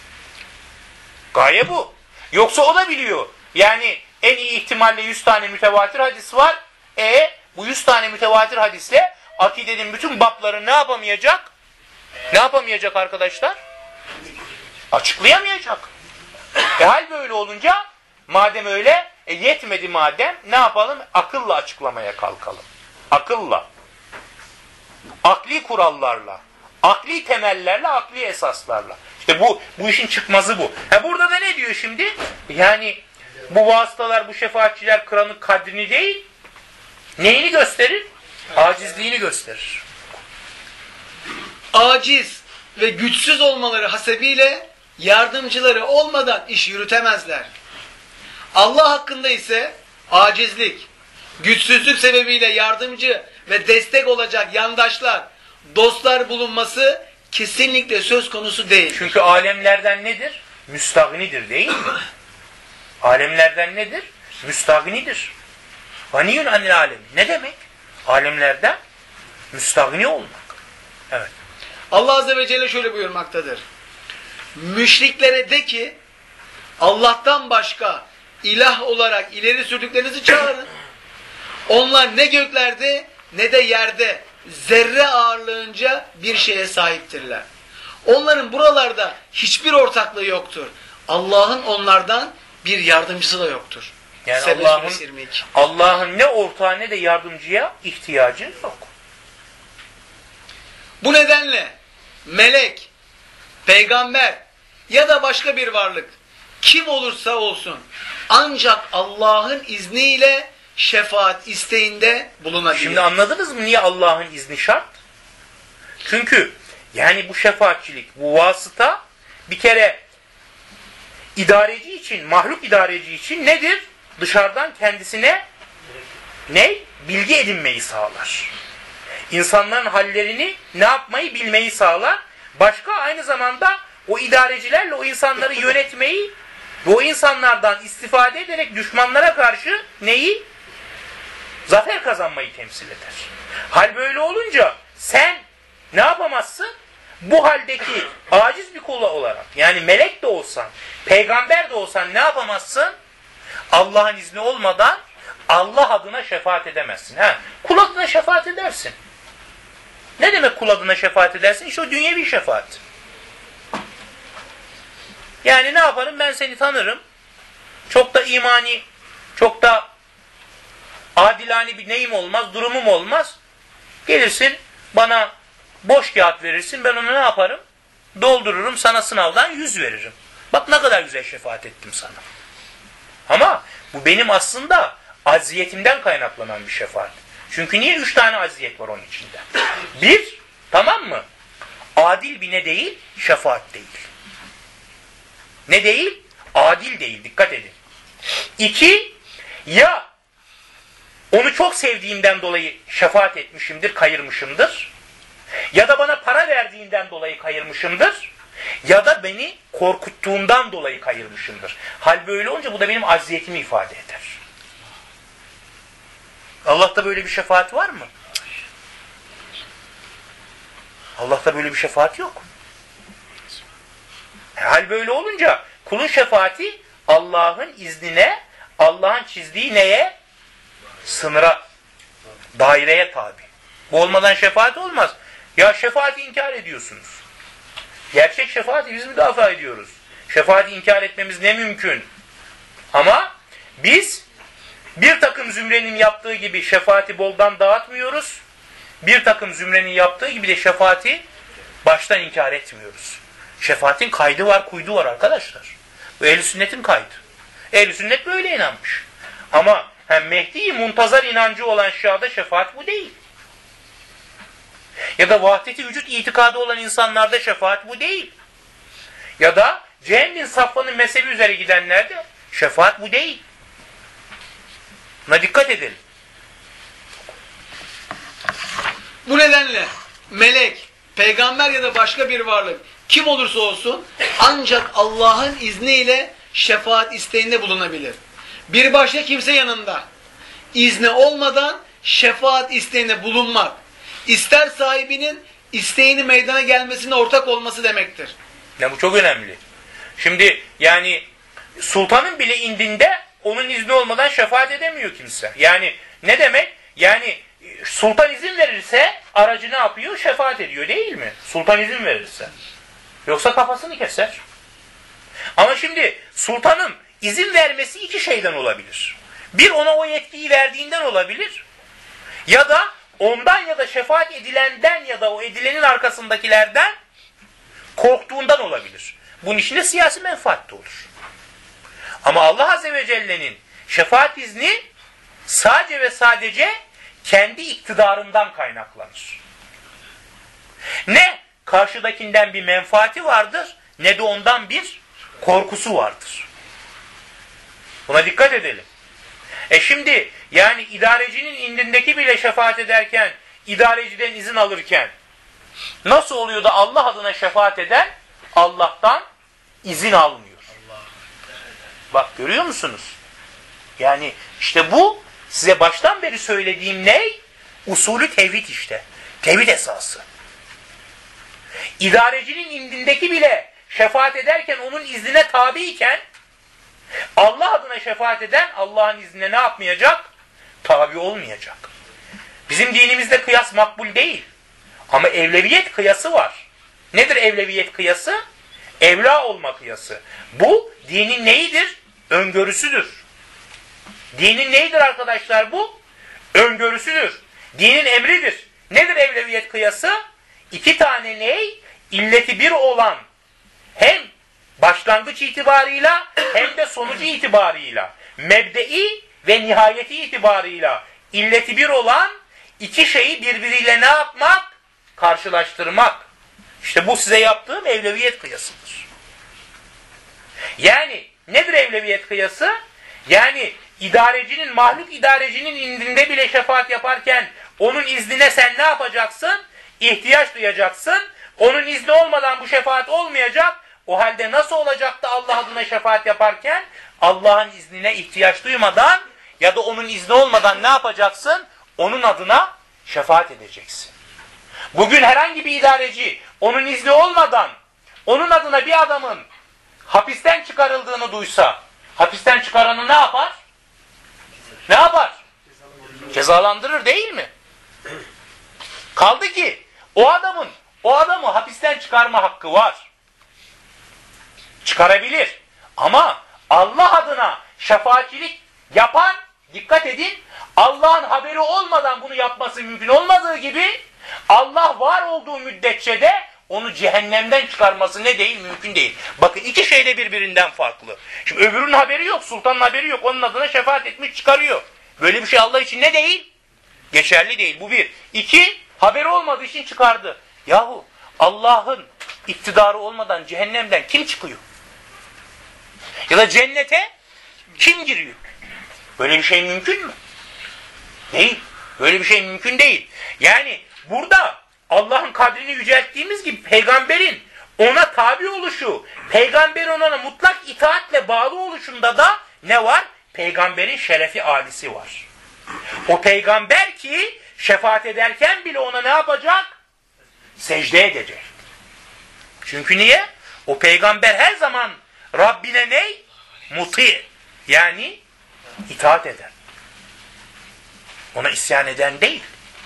Gaye bu. Yoksa o da biliyor. Yani en iyi ihtimalle yüz tane mütevatir hadis var. E bu yüz tane mütevatir hadisle akidenin bütün babları ne yapamayacak? Ne yapamayacak arkadaşlar? Açıklayamayacak. E hal böyle olunca madem öyle e yetmedi madem ne yapalım? Akılla açıklamaya kalkalım. Akılla. Akli kurallarla. Akli temellerle, akli esaslarla. İşte bu bu işin çıkmazı bu. Ha burada da ne diyor şimdi? Yani bu vasıtalar, bu şefaatçiler Kur'an'ın kadrini değil, neyini gösterir? Acizliğini gösterir. Aciz ve güçsüz olmaları hasebiyle yardımcıları olmadan iş yürütemezler. Allah hakkında ise acizlik, güçsüzlük sebebiyle yardımcı ve destek olacak yandaşlar, dostlar bulunması kesinlikle söz konusu değil. Çünkü alemlerden nedir? Müstagnidir değil mi? Alemlerden nedir? Müstagnidir. Ganiyun anil alem. Ne demek? Alemlerden müstagni olmak. Evet. Allah Azze ve Celle şöyle buyurmaktadır. Müşriklere de ki Allah'tan başka ilah olarak ileri sürdüklerinizi çağırın. Onlar ne göklerde ne de yerde zerre ağırlığınca bir şeye sahiptirler. Onların buralarda hiçbir ortaklığı yoktur. Allah'ın onlardan bir yardımcısı da yoktur. Yani Sebe Allah'ın suresi yirmi iki. Allah'ın ne ortağı ne de yardımcıya ihtiyacı yok. Bu nedenle melek, peygamber ya da başka bir varlık kim olursa olsun ancak Allah'ın izniyle şefaat isteğinde bulunabilir. Şimdi anladınız mı niye Allah'ın izni şart? Çünkü yani bu şefaatçilik, bu vasıta bir kere idareci için, mahluk idareci için nedir? Dışarıdan kendisine ne? Bilgi edinmeyi sağlar. İnsanların hallerini ne yapmayı bilmeyi sağlar. Başka aynı zamanda o idarecilerle o insanları yönetmeyi ve o insanlardan istifade ederek düşmanlara karşı neyi? Zafer kazanmayı temsil eder. Hal böyle olunca sen ne yapamazsın? Bu haldeki aciz bir kul olarak yani melek de olsan, peygamber de olsan ne yapamazsın? Allah'ın izni olmadan Allah adına şefaat edemezsin. Ha, kul adına şefaat edersin. Ne demek kul adına şefaat edersin? İşte o dünyevi şefaat. Yani ne yaparım? Ben seni tanırım. Çok da imani, çok da adilani bir neyim olmaz, durumum olmaz. Gelirsin bana boş kağıt verirsin. Ben onu ne yaparım? Doldururum. Sana sınavdan yüz veririm. Bak ne kadar güzel şefaat ettim sana. Ama bu benim aslında aziyetimden kaynaklanan bir şefaat. Çünkü niye? Üç tane aziyet var onun içinde. Bir, tamam mı? Adil bir ne değil? Şefaat değil. Ne değil? Adil değil. Dikkat edin. İki, ya onu çok sevdiğimden dolayı şefaat etmişimdir, kayırmışımdır. Ya da bana para verdiğinden dolayı kayırmışımdır. Ya da beni korkuttuğundan dolayı kayırmışımdır. Hal böyle olunca bu da benim acziyetimi ifade eder. Allah'ta böyle bir şefaat var mı? Allah'ta böyle bir şefaat yok. Hal böyle olunca kulun şefaati Allah'ın iznine, Allah'ın çizdiği neye? Sınıra, daireye tabi. Bu olmadan şefaat olmaz. Ya şefaati inkar ediyorsunuz. Gerçek şefaati biz müdafaa ediyoruz. Şefaati inkar etmemiz ne mümkün. Ama biz bir takım zümrenin yaptığı gibi şefaati boldan dağıtmıyoruz. Bir takım zümrenin yaptığı gibi de şefaati baştan inkar etmiyoruz. Şefaatin kaydı var, kuydu var arkadaşlar. Bu ehl-i sünnetin kaydı. Ehl-i sünnet böyle inanmış. Ama hem Mehdi-i Muntazar inancı olan Şia'da şefaat bu değil. Ya da vahdet-i vücut itikadı olan insanlarda şefaat bu değil. Ya da Cehm bin Safvan'ın mezhebi üzere gidenlerde şefaat bu değil. Buna dikkat edelim. Bu nedenle melek, peygamber ya da başka bir varlık kim olursa olsun ancak Allah'ın izniyle şefaat isteğinde bulunabilir. Bir başka kimse yanında izni olmadan şefaat isteğinde bulunmak, ister sahibinin isteğini meydana gelmesine ortak olması demektir. Ya bu çok önemli. Şimdi yani sultanın bile indinde onun izni olmadan şefaat edemiyor kimse. Yani ne demek? Yani sultan izin verirse aracı ne yapıyor? Şefaat ediyor değil mi? Sultan izin verirse. Yoksa kafasını keser. Ama şimdi sultanın izin vermesi iki şeyden olabilir. Bir, ona o yetkiyi verdiğinden olabilir. Ya da ondan ya da şefaat edilenden ya da o edilenin arkasındakilerden korktuğundan olabilir. Bunun içinde siyasi menfaat de olur. Ama Allah Azze ve Celle'nin şefaat izni sadece ve sadece kendi iktidarından kaynaklanır. Ne karşıdakinden bir menfaati vardır ne de ondan bir korkusu vardır. Buna dikkat edelim. E şimdi yani idarecinin indindeki bile şefaat ederken, idareciden izin alırken nasıl oluyor da Allah adına şefaat eden Allah'tan izin almıyor? Bak görüyor musunuz? Yani işte bu size baştan beri söylediğim ne? Usulü tevhid işte. Tevhid esası. İdarecinin indindeki bile şefaat ederken onun iznine tabiyken Allah adına şefaat eden Allah'ın iznine ne yapmayacak? Tabi olmayacak. Bizim dinimizde kıyas makbul değil. Ama evleviyet kıyası var. Nedir evleviyet kıyası? Evla olma kıyası. Bu dinin neyidir? Öngörüsüdür. Dinin neyidir arkadaşlar bu? Öngörüsüdür. Dinin emridir. Nedir evleviyet kıyası? İki tane ney? İlleti bir olan hem başlangıç itibarıyla hem de sonucu itibarıyla, mebde'i ve nihayeti itibarıyla illeti bir olan iki şeyi birbiriyle ne yapmak? Karşılaştırmak. İşte bu size yaptığım evleviyet kıyasıdır. Yani nedir evleviyet kıyası? Yani idarecinin, mahluk idarecinin indinde bile şefaat yaparken onun iznine sen ne yapacaksın? İhtiyaç duyacaksın. Onun izni olmadan bu şefaat olmayacak. O halde nasıl olacak da Allah adına şefaat yaparken Allah'ın iznine ihtiyaç duymadan ya da onun izni olmadan ne yapacaksın? Onun adına şefaat edeceksin. Bugün herhangi bir idareci onun izni olmadan onun adına bir adamın hapisten çıkarıldığını duysa, hapisten çıkaranı ne yapar? Ne yapar? Cezalandırır değil mi? Kaldı ki o adamın o adamı hapisten çıkarma hakkı var. Çıkarabilir. Ama Allah adına şefaatçilik yapan, dikkat edin, Allah'ın haberi olmadan bunu yapması mümkün olmadığı gibi Allah var olduğu müddetçe de onu cehennemden çıkarması ne değil? Mümkün değil. Bakın iki şey de birbirinden farklı. Şimdi öbürünün haberi yok, sultanın haberi yok. Onun adına şefaat etmiş çıkarıyor. Böyle bir şey Allah için ne değil? Geçerli değil. Bu bir. İki, haberi olmadığı için çıkardı. Yahu Allah'ın iktidarı olmadan cehennemden kim çıkıyor? Ya da cennete kim giriyor? Böyle bir şey mümkün mü? Değil. Böyle bir şey mümkün değil. Yani burada Allah'ın kadrini yücelttiğimiz gibi peygamberin ona tabi oluşu, peygamberin ona mutlak itaatle bağlı oluşunda da ne var? Peygamberin şerefi alisi var. O peygamber ki şefaat ederken bile ona ne yapacak? Secde edecek. Çünkü niye? O peygamber her zaman Rabbine ne? Muti. Yani itaat eden. Ona isyan eden değil.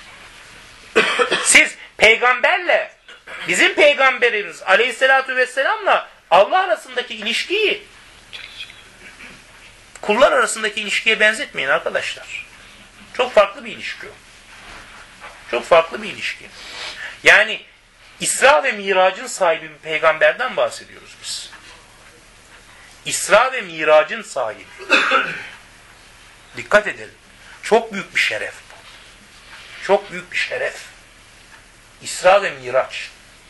Siz peygamberle, bizim peygamberimiz aleyhissalatu vesselamla Allah arasındaki ilişkiyi kullar arasındaki ilişkiye benzetmeyin arkadaşlar. Çok farklı bir ilişki o. Çok farklı bir ilişki. Yani İsra ve Mirac'ın sahibi bir peygamberden bahsediyoruz biz. İsra ve Mirac'ın sahibi. Dikkat edelim. Çok büyük bir şeref bu. Çok büyük bir şeref. İsra ve Miraç.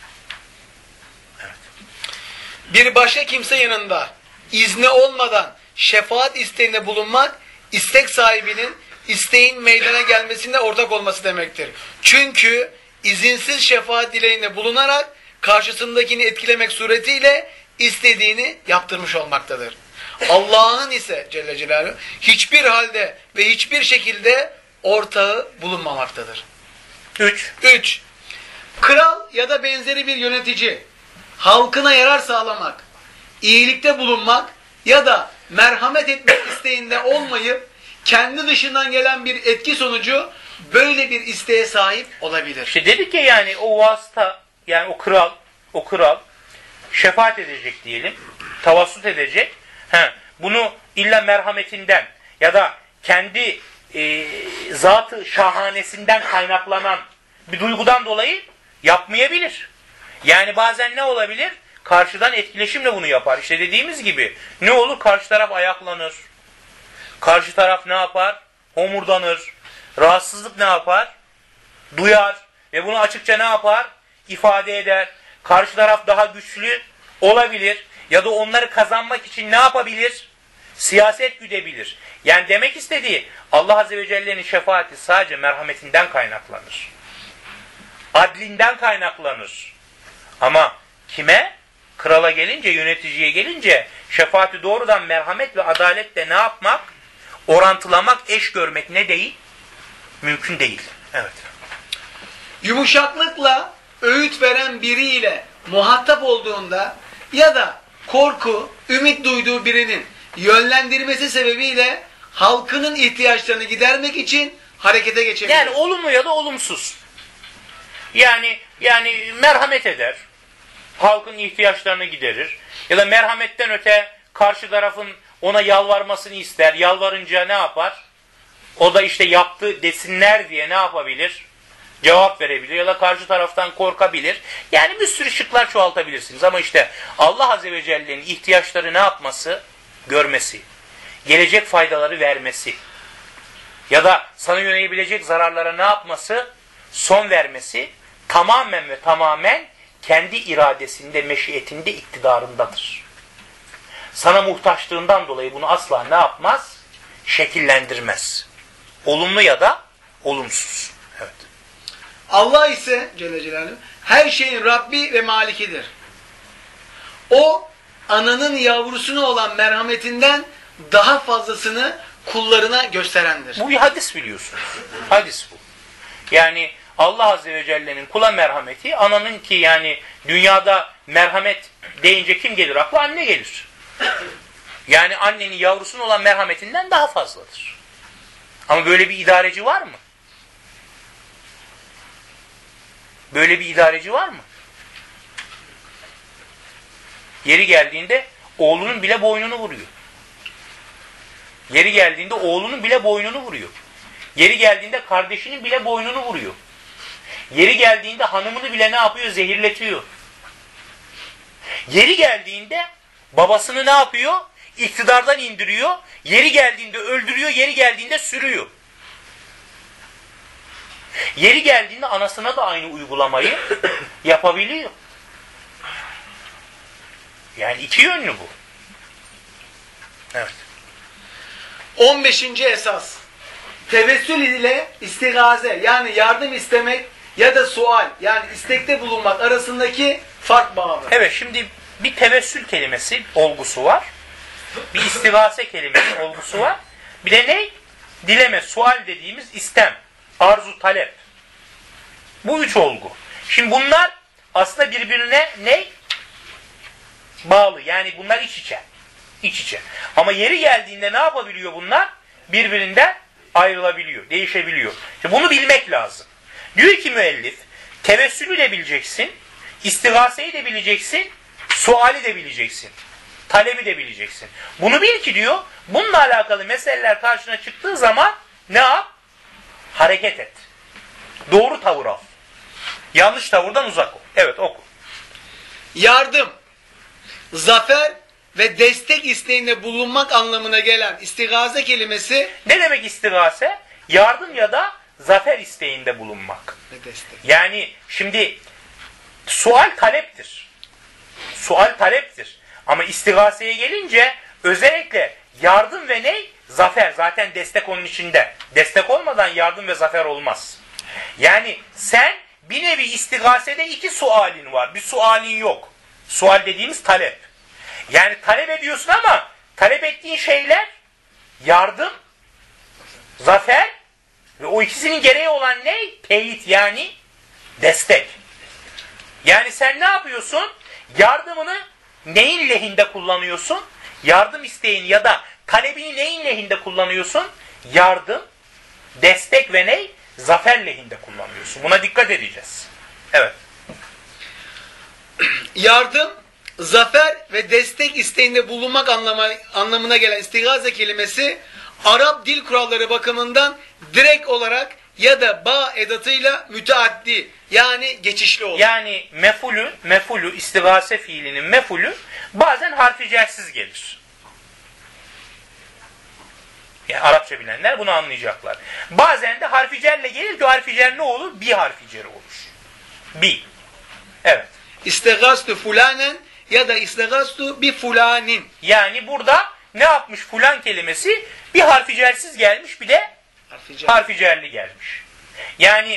Evet. Bir başka kimse yanında izni olmadan şefaat isteğinde bulunmak, istek sahibinin isteğin meydana gelmesinde ortak olması demektir. Çünkü izinsiz şefaat dileğinde bulunarak karşısındakini etkilemek suretiyle istediğini yaptırmış olmaktadır. Allah'ın ise Celle Celaluhu hiçbir halde ve hiçbir şekilde ortağı bulunmamaktadır. Üç. Üç. Kral ya da benzeri bir yönetici halkına yarar sağlamak, iyilikte bulunmak ya da merhamet etmek isteğinde olmayıp kendi dışından gelen bir etki sonucu böyle bir isteğe sahip olabilir. İşte dedik ya yani o vasıta, yani o kral, o kral şefaat edecek diyelim, tavassut edecek. He, bunu illa merhametinden ya da kendi e, zatı şahanesinden kaynaklanan bir duygudan dolayı yapmayabilir. Yani bazen ne olabilir? Karşıdan etkileşimle bunu yapar. İşte dediğimiz gibi ne olur? Karşı taraf ayaklanır. Karşı taraf ne yapar? Homurdanır. Rahatsızlık ne yapar? Duyar. Ve bunu açıkça ne yapar? İfade eder. Karşı taraf daha güçlü olabilir. Ya da onları kazanmak için ne yapabilir? Siyaset güdebilir. Yani demek istediği Allah Azze ve Celle'nin şefaati sadece merhametinden kaynaklanır. Adlinden kaynaklanır. Ama kime? Krala gelince, yöneticiye gelince şefaati doğrudan merhamet ve adaletle ne yapmak? Orantılamak, eş görmek ne değil? Mümkün değil. Evet. Yumuşaklıkla öğüt veren biriyle muhatap olduğunda ya da korku, ümit duyduğu birinin yönlendirmesi sebebiyle halkının ihtiyaçlarını gidermek için harekete geçebilir. Yani olumlu ya da olumsuz. Yani yani merhamet eder. halkın ihtiyaçlarını giderir. Ya da merhametten öte karşı tarafın ona yalvarmasını ister. Yalvarınca ne yapar? O da işte yaptı desinler diye ne yapabilir? Cevap verebilir ya da karşı taraftan korkabilir. Yani bir sürü şıklar çoğaltabilirsiniz. Ama işte Allah Azze ve Celle'nin ihtiyaçları ne yapması? Görmesi. Gelecek faydaları vermesi. Ya da sana yönelebilecek zararlara ne yapması? Son vermesi. Tamamen ve tamamen kendi iradesinde, meşiyetinde, iktidarındadır. Sana muhtaçlığından dolayı bunu asla ne yapmaz? Şekillendirmez. Olumlu ya da olumsuz. Evet. Allah ise Celle Celaluhu her şeyin Rabbi ve Malikidir. O ananın yavrusuna olan merhametinden daha fazlasını kullarına gösterendir. Bu bir hadis biliyorsunuz. Hadis bu. Yani Allah Azze ve Celle'nin kula merhameti, ananın ki yani dünyada merhamet deyince kim gelir akla? Anne gelir. Yani annenin yavrusuna olan merhametinden daha fazladır. Ama böyle bir idareci var mı? Böyle bir idareci var mı? Yeri geldiğinde oğlunun bile boynunu vuruyor. Yeri geldiğinde oğlunun bile boynunu vuruyor. Yeri geldiğinde kardeşinin bile boynunu vuruyor. Yeri geldiğinde hanımını bile ne yapıyor? Zehirletiyor. Yeri geldiğinde babasını ne yapıyor? İktidardan indiriyor. Yeri geldiğinde öldürüyor. Yeri geldiğinde sürüyor. Yeri geldiğinde anasına da aynı uygulamayı yapabiliyor. Yani iki yönlü bu. Evet. on beşinci esas. Tevessül ile istigaze yani yardım istemek ya da sual yani istekte bulunmak arasındaki fark bağlı. Evet, şimdi bir tevessül kelimesi olgusu var. Bir istigase kelimesi olgusu var. Bir de ne? Dileme, sual dediğimiz istem, arzu, talep. Bu üç olgu. Şimdi bunlar aslında birbirine ne? Bağlı. Yani bunlar iç içe. İç içe. Ama yeri geldiğinde ne yapabiliyor bunlar? Birbirinden ayrılabiliyor, değişebiliyor. İşte bunu bilmek lazım. Diyor ki müellif, tevessülü de bileceksin, istigaseyi de bileceksin, suali de bileceksin, talebi de bileceksin. Bunu bil ki diyor, bununla alakalı meseleler karşına çıktığı zaman ne yap? Hareket et. Doğru tavır al. Yanlış tavırdan uzak ol. Evet, oku. Yardım, zafer ve destek isteğinde bulunmak anlamına gelen istigaze kelimesi ne demek istigase? Yardım ya da zafer isteğinde bulunmak. ve destek. Yani şimdi sual taleptir. Sual taleptir. Ama istigaseye gelince özellikle yardım ve ne? Zafer. Zaten destek onun içinde. Destek olmadan yardım ve zafer olmaz. Yani sen bir nevi istigasede iki sualin var. Bir sualin yok. Sual dediğimiz talep. Yani talep ediyorsun ama talep ettiğin şeyler yardım, zafer ve o ikisinin gereği olan ne? Teyit yani destek. Yani sen ne yapıyorsun? Yardımını neyin lehinde kullanıyorsun? Yardım isteğin ya da talebini neyin lehinde kullanıyorsun? Yardım, destek ve ne? Zafer lehinde kullanıyorsun. Buna dikkat edeceğiz. Evet. Yardım, zafer ve destek isteğinde bulunmak anlama, anlamına gelen istigaze kelimesi Arap dil kuralları bakımından direkt olarak ya da ba edatıyla müteaddi yani geçişli olur. Yani mefulü, mefulü istigase fiilinin mefulü bazen harfi cersiz gelir. Yani Arapça bilenler bunu anlayacaklar. Bazen de harfi cerle gelir ki o harfi cer ne olur? Bir harfi cer olur. Bir. Evet. İstigastu fulanen ya da istigastu bi fulanin. Yani burada ne yapmış fulan kelimesi? Bir harfi cersiz gelmiş, bir de Harfi cer. harfi cerli gelmiş. Yani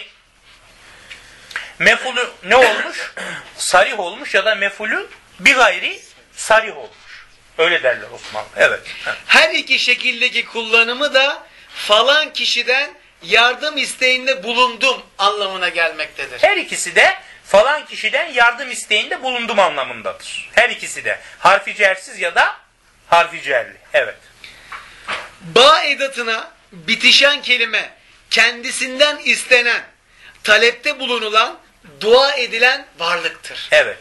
mefulü ne olmuş? Sarih olmuş ya da mefulü bir gayri sarih olmuş. Öyle derler Osmanlı. Evet. Her iki şekildeki kullanımı da falan kişiden yardım isteğinde bulundum anlamına gelmektedir. Her ikisi de falan kişiden yardım isteğinde bulundum anlamındadır. Her ikisi de harfi cersiz ya da harfi cerli. Evet. Ba edatına bitişen kelime kendisinden istenen, talepte bulunulan, dua edilen varlıktır. Evet.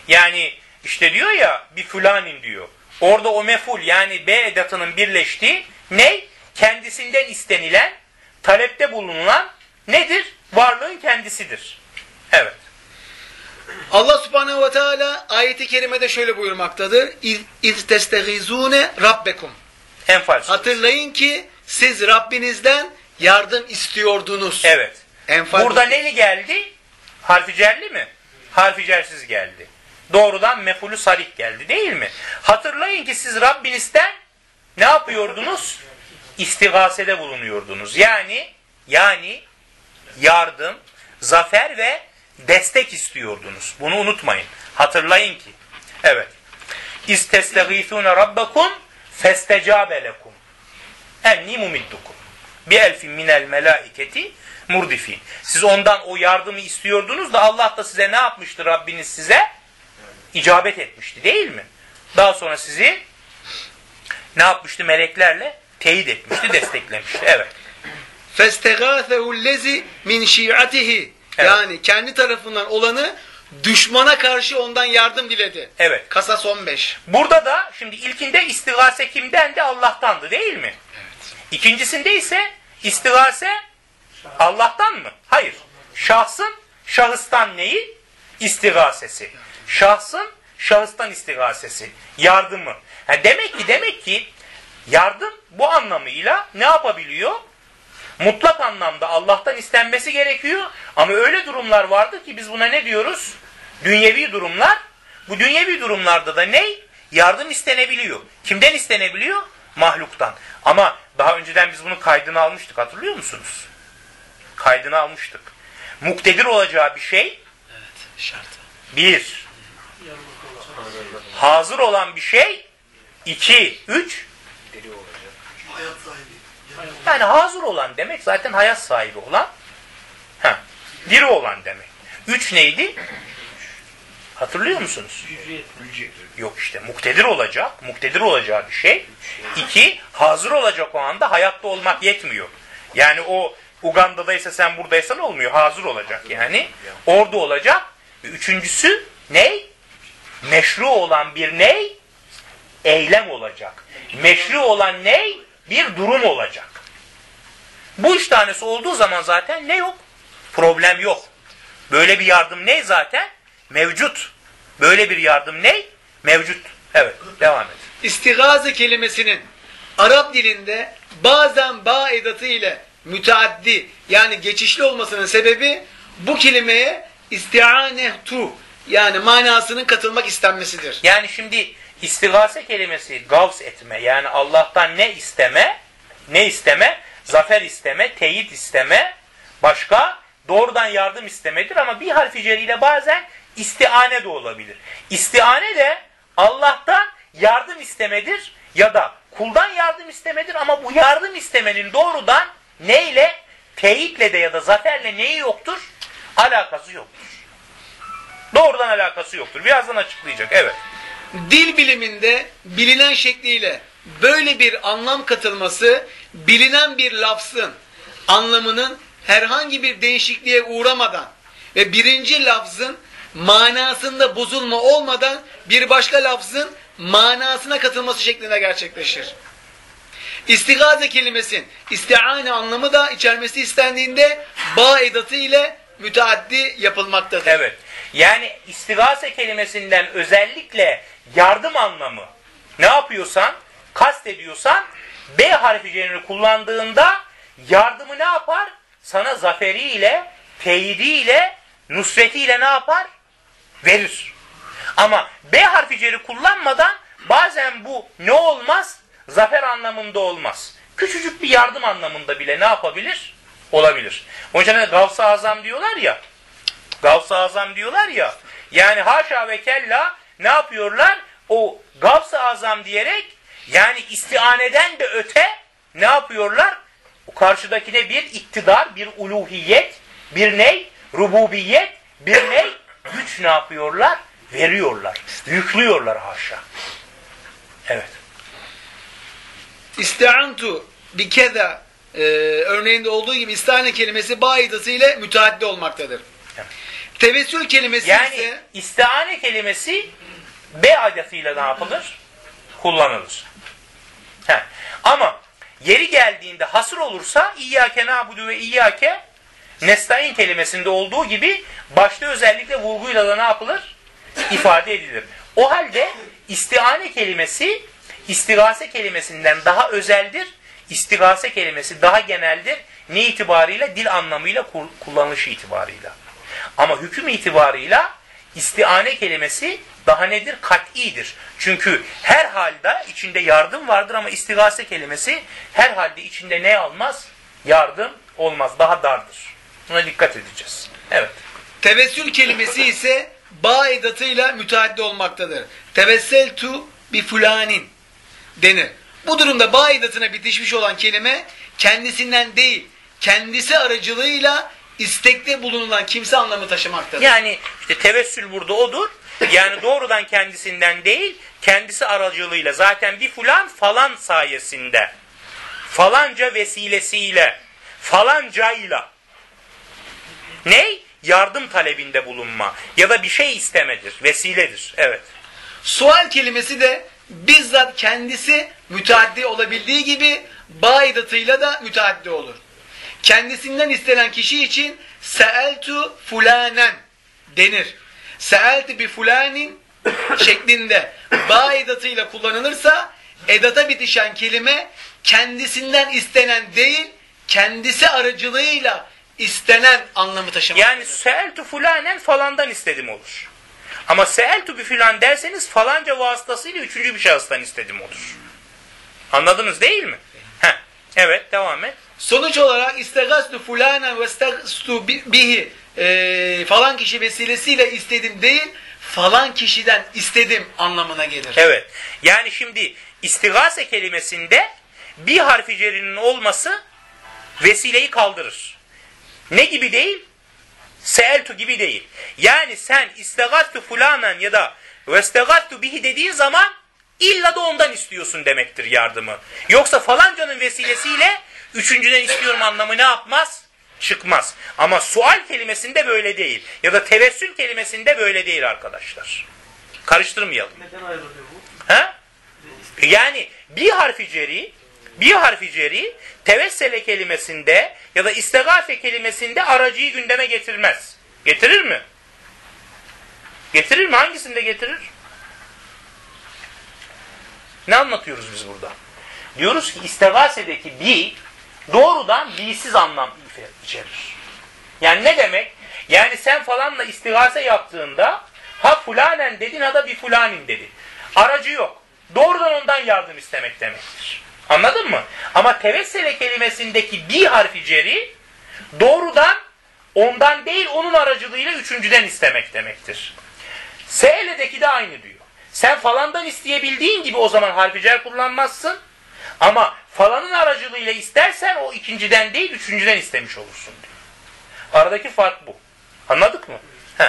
Yani işte diyor ya bir fulanin diyor. Orada o meful yani be edatının birleştiği ne? Kendisinden istenilen, talepte bulunan nedir? Varlığın kendisidir. Evet. Allah Subhanahu ve Teala ayeti kerimede şöyle buyurmaktadır. İz testehizune rabbekum. Enfal. Hatırlayın ki siz Rabbinizden yardım istiyordunuz. Evet. Enfal. Burada neli geldi? Harfi cerli mi? Harfi cersiz geldi. Doğrudan mefulü sarih geldi değil mi? Hatırlayın ki siz Rabbinizden ne yapıyordunuz? İstigasede bulunuyordunuz. Yani yani yardım, zafer ve destek istiyordunuz. Bunu unutmayın. Hatırlayın ki. Evet. İstestagîthûne rabbekum festecâbe lekum. Enni mumiddukum. Bi elfin minel melâiketi murdifîn. Siz ondan o yardımı istiyordunuz da Allah da size ne yapmıştı Rabbiniz size? İcabet etmişti değil mi? Daha sonra sizi ne yapmıştı? Meleklerle teyit etmişti, desteklemişti. Evet. فَاسْتَغَاثَهُ الَّذِي مِنْ شِيعَتِهِ Evet. Yani kendi tarafından olanı düşmana karşı ondan yardım diledi. Evet. Kasas on beş. Burada da şimdi ilkinde istigase kimdendi? Allah'tandı değil mi? Evet. İkincisinde ise istigase Allah'tan mı? Hayır. Şahsın şahıstan neyi? İstigasesi. Şahsın şahıstan istigasesi. Yardımı. Ha demek ki demek ki yardım bu anlamıyla ne yapabiliyor? Mutlak anlamda Allah'tan istenmesi gerekiyor. Ama öyle durumlar vardı ki biz buna ne diyoruz? Dünyevi durumlar. Bu dünyevi durumlarda da ne? Yardım istenebiliyor. Kimden istenebiliyor? Mahluktan. Ama daha önceden biz bunun kaydını almıştık. Hatırlıyor musunuz? Kaydını almıştık. Muktedir olacağı bir şey. Evet, şart. Bir. Hazır olan bir şey. İki. Üç. Yani hazır olan demek zaten hayat sahibi olan. Heh, diri olan demek. Üç neydi? Hatırlıyor musunuz? Yok işte muktedir olacak. Muktedir olacağı bir şey. İki, hazır olacak o anda hayatta olmak yetmiyor. Yani o Uganda'daysa sen buradaysan olmuyor. Hazır olacak yani. Orada olacak. Üçüncüsü ne? Meşru olan bir ne? Eylem olacak. Meşru olan ne? Bir durum olacak. Bu üç tanesi olduğu zaman zaten ne yok? Problem yok. Böyle bir yardım ne zaten? Mevcut. Böyle bir yardım ne? Mevcut. Evet, devam et. İstigaze kelimesinin Arap dilinde bazen ba edatı ile müteaddi yani geçişli olmasının sebebi bu kelimeye isti'anehtu yani manasının katılmak istenmesidir. Yani şimdi istigase kelimesi gavs etme yani Allah'tan ne isteme? Ne isteme? Zafer isteme, teyit isteme, başka doğrudan yardım istemedir ama bir harfi ceriyle bazen istiane de olabilir. İstiane de Allah'tan yardım istemedir ya da kuldan yardım istemedir ama bu yardım istemenin doğrudan neyle? Teyitle de ya da zaferle neyi yoktur? Alakası yoktur. Doğrudan alakası yoktur. Birazdan açıklayacak. Evet. Dil biliminde bilinen şekliyle böyle bir anlam katılması bilinen bir lafzın anlamının herhangi bir değişikliğe uğramadan ve birinci lafzın manasında bozulma olmadan bir başka lafzın manasına katılması şeklinde gerçekleşir. İstigaze kelimesinin istiane anlamı da içermesi istendiğinde ba edatı ile müteaddi yapılmaktadır. Evet. Yani istigase kelimesinden özellikle yardım anlamı ne yapıyorsan, kastediyorsan B harfi cerini kullandığında yardımı ne yapar? Sana zaferiyle, teyidiyle, nusretiyle ne yapar? Verir. Ama B harfi ceri kullanmadan bazen bu ne olmaz? Zafer anlamında olmaz. Küçücük bir yardım anlamında bile ne yapabilir? Olabilir. O yüzden Gavs-ı Azam diyorlar ya, Gavs-ı Azam diyorlar ya, yani haşa ve kella ne yapıyorlar? O Gavs-ı Azam diyerek yani istianeden de öte ne yapıyorlar? O karşıdakine bir iktidar, bir uluhiyet, bir ney? Rububiyet, bir ney? Güç ne yapıyorlar? Veriyorlar. Yüklüyorlar haşa. Evet. İsti'antu bi keza e, örneğinde olduğu gibi istihane kelimesi ba edası ile müteaddi olmaktadır. Tevessül kelimesi Yani ise istiane kelimesi B adetıyla ne yapılır? Kullanılır. He. Ama yeri geldiğinde hasır olursa İyyâke na'budu ve İyyâke nestaîn kelimesinde olduğu gibi başta özellikle vurguyla da ne yapılır? İfade edilir. O halde istiane kelimesi istigase kelimesinden daha özeldir. İstigase kelimesi daha geneldir. Ne itibarıyla? Dil anlamıyla, kullanılışı itibarıyla. Ama hüküm itibarıyla istiane kelimesi daha nedir? Kat'idir. Çünkü her halde içinde yardım vardır ama istigase kelimesi her halde içinde ne almaz? Yardım olmaz. Daha dardır. Buna dikkat edeceğiz. Evet. tevessül kelimesi ise ba edatıyla müteaddi olmaktadır. Tevesseltu bi fulanin denir. Bu durumda ba edatına bitişmiş olan kelime kendisinden değil, kendisi aracılığıyla istekte bulunulan kimse anlamı taşımaktadır. Yani işte tevessül burada odur. Yani doğrudan kendisinden değil, kendisi aracılığıyla. Zaten bir fulan falan sayesinde, falanca vesilesiyle, falancayla. Ney? Yardım talebinde bulunma ya da bir şey istemedir, vesiledir. Evet. Sual kelimesi de bizzat kendisi müteaddi olabildiği gibi ba edatıyla da müteaddi olur. Kendisinden istenen kişi için seeltu fulanen denir. Seeltu bi fulanin şeklinde ba edatıyla kullanılırsa edata bitişen kelime kendisinden istenen değil, kendisi aracılığıyla istenen anlamı taşımaktadır. Yani seeltu fulanen falandan istedim olur. Ama seeltu bi filan derseniz falanca vasıtasıyla üçüncü bir şahıstan istedim olur. Anladınız değil mi? Heh. Evet, devam et. Sonuç olarak istegastu fulanen ve istegastu bihi e, falan kişi vesilesiyle istedim değil, falan kişiden istedim anlamına gelir. Evet. Yani şimdi istigase kelimesinde bir harfi cerinin olması vesileyi kaldırır. Ne gibi değil? Seeltu gibi değil. Yani sen istegattu fulanen ya da vestegattu bihi dediğin zaman illa da ondan istiyorsun demektir yardımı. Yoksa falancanın vesilesiyle üçüncüden istiyorum anlamı ne yapmaz? Çıkmaz. Ama sual kelimesinde böyle değil. Ya da tevessül kelimesinde böyle değil arkadaşlar. Karıştırmayalım. Neden ayrılıyor bu? Ha? Yani bir harfi ceri, bir harfi ceri tevessele kelimesinde ya da istigase kelimesinde aracıyı gündeme getirmez. Getirir mi? Getirir mi? Hangisinde getirir? Ne anlatıyoruz biz burada? Diyoruz ki istigasedeki bi doğrudan bi'siz anlam içerir. Yani ne demek? Yani sen falanla istigase yaptığında ha fulanen dedin ha da bir fulanin dedin. Aracı yok. Doğrudan ondan yardım istemek demektir. Anladın mı? Ama tevessele kelimesindeki bi harfi ceri doğrudan ondan değil onun aracılığıyla üçüncüden istemek demektir. Se'ledeki de aynı diyor. Sen falandan isteyebildiğin gibi o zaman harfi cer kullanmazsın. Ama falanın aracılığıyla istersen o ikinciden değil üçüncüden istemiş olursun diyor. Aradaki fark bu. Anladık mı? Heh.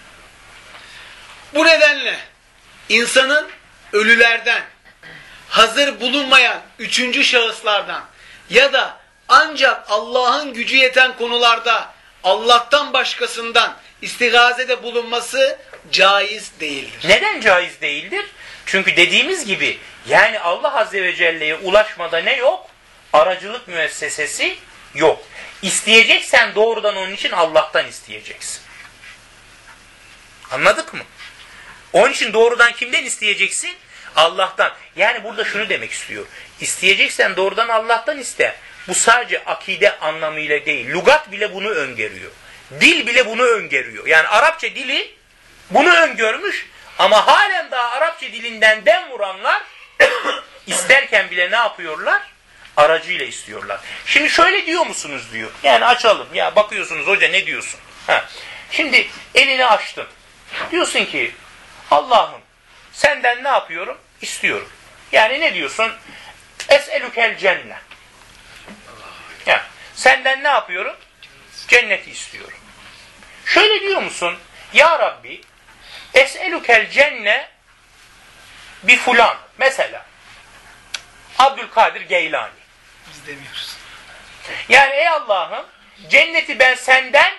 Bu nedenle insanın ölülerden, hazır bulunmayan üçüncü şahıslardan ya da ancak Allah'ın gücü yeten konularda Allah'tan başkasından istigazede bulunması caiz değildir. Neden caiz değildir? Çünkü dediğimiz gibi yani Allah Azze ve Celle'ye ulaşmada ne yok? Aracılık müessesesi yok. İsteyeceksen doğrudan onun için Allah'tan isteyeceksin. Anladık mı? Onun için doğrudan kimden isteyeceksin? Allah'tan. Yani burada şunu demek istiyor. İsteyeceksen doğrudan Allah'tan iste. Bu sadece akide anlamıyla değil. Lugat bile bunu öngörüyor. Dil bile bunu öngörüyor. Yani Arapça dili bunu öngörmüş ama halen daha Arapça dilinden dem vuranlar isterken bile ne yapıyorlar? Aracıyla istiyorlar. Şimdi şöyle diyor musunuz diyor. Yani açalım. Ya bakıyorsunuz hoca ne diyorsun? Ha. Şimdi elini açtın. Diyorsun ki Allah'ım senden ne yapıyorum? İstiyorum. Yani ne diyorsun? Es'elukel cennet. Yani senden ne yapıyorum? Cenneti istiyorum. Şöyle diyor musun? Ya Rabbi es'elukel cenne bir fulan. Mesela Abdülkadir Geylani. Biz demiyoruz. Yani ey Allah'ım cenneti ben senden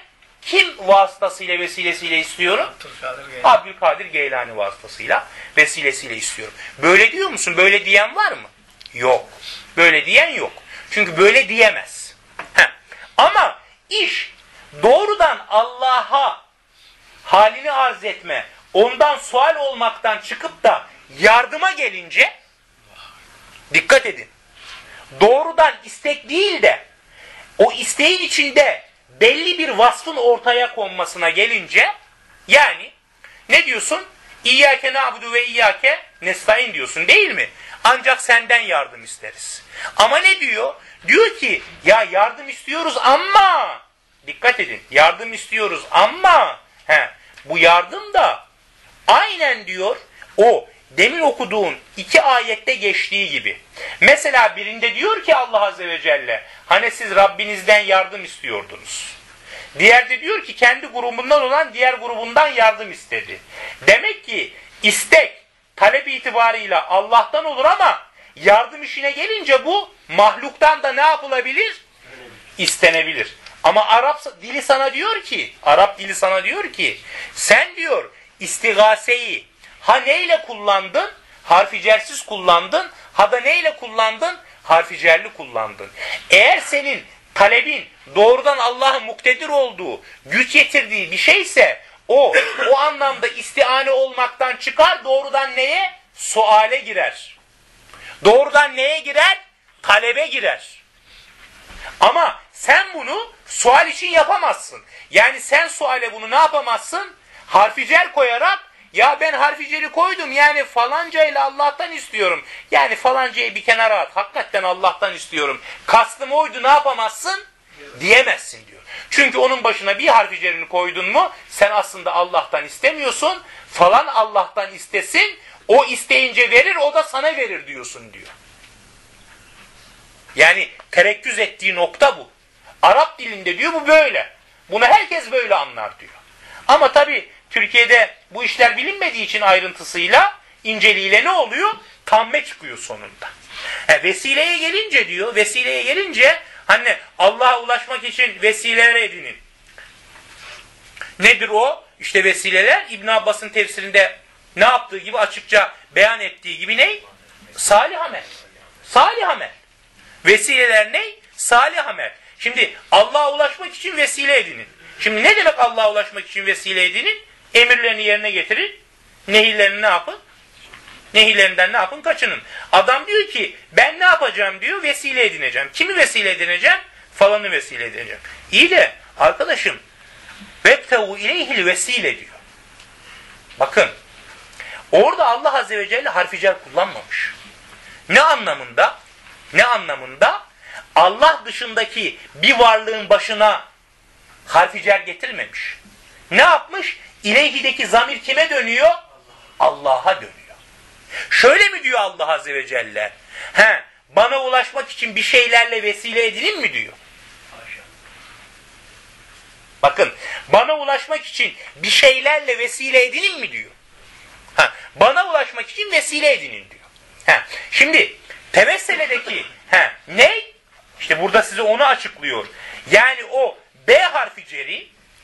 kim vasıtasıyla, vesilesiyle istiyorum? Abdülkadir Geylani vasıtasıyla, vesilesiyle istiyorum. Böyle diyor musun? Böyle diyen var mı? Yok. Böyle diyen yok. Çünkü böyle diyemez. Heh. Ama iş doğrudan Allah'a halini arz etme, ondan sual olmaktan çıkıp da yardıma gelince, dikkat edin, doğrudan istek değil de o isteğin içinde belli bir vasfın ortaya konmasına gelince, yani ne diyorsun? İyyâke na'budu ve iyyâke nestaîn diyorsun değil mi? Ancak senden yardım isteriz. Ama ne diyor? Diyor ki ya yardım istiyoruz ama, dikkat edin, yardım istiyoruz ama he, bu yardım da aynen diyor o demin okuduğun iki ayette geçtiği gibi. Mesela birinde diyor ki Allah Azze ve Celle, hani siz Rabbinizden yardım istiyordunuz. Diğer de diyor ki kendi grubundan olan diğer grubundan yardım istedi. Demek ki istek, talep itibarıyla Allah'tan olur ama yardım işine gelince bu mahluktan da ne yapılabilir? İstenebilir. Ama Arap dili sana diyor ki, Arap dili sana diyor ki, sen diyor istigaseyi ha neyle kullandın? Harfi cersiz kullandın. Ha da neyle kullandın? Harfi cerli kullandın. Eğer senin talebin doğrudan Allah'ın muktedir olduğu, güç getirdiği bir şeyse o, o anlamda istiane olmaktan çıkar, doğrudan neye? Suale girer. Doğrudan neye girer? Talebe girer. Ama sen bunu sual için yapamazsın. Yani sen suale bunu ne yapamazsın? Harficer koyarak, ya ben harficeri koydum yani falanca ile Allah'tan istiyorum. Yani falancayı bir kenara at. Hakikaten Allah'tan istiyorum. Kastım oydu, ne yapamazsın? Diyemezsin diyor. Çünkü onun başına bir harficerini koydun mu sen aslında Allah'tan istemiyorsun. Falan Allah'tan istesin. O isteyince verir, o da sana verir diyorsun diyor. Yani terekküz ettiği nokta bu. Arap dilinde diyor bu böyle. Bunu herkes böyle anlar diyor. Ama tabii Türkiye'de bu işler bilinmediği için ayrıntısıyla, inceliğiyle ne oluyor? Tamme çıkıyor sonunda. He, vesileye gelince diyor, vesileye gelince hani Allah'a ulaşmak için vesileler edinin. Nedir o? İşte vesileler İbn Abbas'ın tefsirinde ne yaptığı gibi, açıkça beyan ettiği gibi ne? Salih amel. Salih amel. Vesileler ne? Salih amel. Şimdi Allah'a ulaşmak için vesile edinin. Şimdi ne demek Allah'a ulaşmak için vesile edinin? Emirlerini yerine getirin. Nehirlerini ne yapın? Nehirlerinden ne yapın? Kaçının. Adam diyor ki ben ne yapacağım diyor? Vesile edineceğim. Kimi vesile edineceğim? Falanı vesile edineceğim. İyi de arkadaşım وَبْتَوُ اِلَيْهِ vesile diyor. Bakın orada Allah Azze ve Celle harficer kullanmamış. Ne anlamında? Ne anlamında? Allah dışındaki bir varlığın başına harficer getirmemiş. Ne yapmış? İleyhi'deki zamir kime dönüyor? Allah'a dönüyor. Şöyle mi diyor Allah Azze ve Celle? He, bana ulaşmak için bir şeylerle vesile edinin mi diyor? Bakın, bana ulaşmak için bir şeylerle vesile edinin mi diyor? Ha, bana ulaşmak için vesile edinin diyor. Ha, şimdi tevesseledeki ha, ne? İşte burada size onu açıklıyor. Yani o B harfi ceri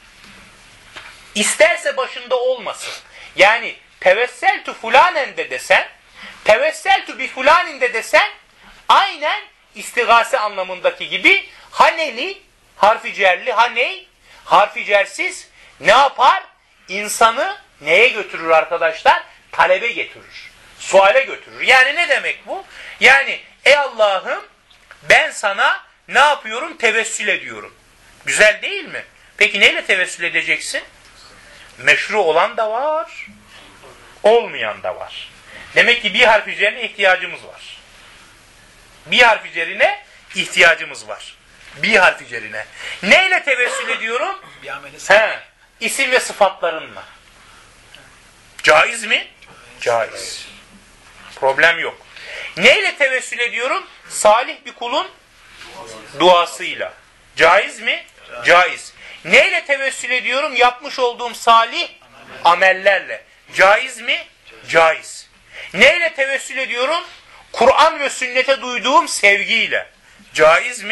isterse başında olmasın. Yani tevesseltu fulanen de desen, tevesseltu bi fulanin de desen, aynen istigase anlamındaki gibi haneli, harfi cerli, haney, harfi cersiz ne yapar? İnsanı neye götürür arkadaşlar? Talebe götürür. Suale götürür. Yani ne demek bu? Yani ey Allah'ım ben sana ne yapıyorum? Tevessül ediyorum. Güzel değil mi? Peki neyle tevessül edeceksin? Meşru olan da var, olmayan da var. Demek ki bir harfi cerine ihtiyacımız var. Bir harfi cerine ihtiyacımız var. Bir harfi cerine. Neyle tevessül ediyorum? He, isim ve sıfatlarınla. Caiz mi? Caiz. Problem yok. Neyle tevessül ediyorum? Salih bir kulun duasıyla. Caiz mi? Caiz. Neyle tevessül ediyorum? Yapmış olduğum salih amellerle. Caiz mi? Caiz. Neyle tevessül ediyorum? Kur'an ve sünnete duyduğum sevgiyle. Caiz mi?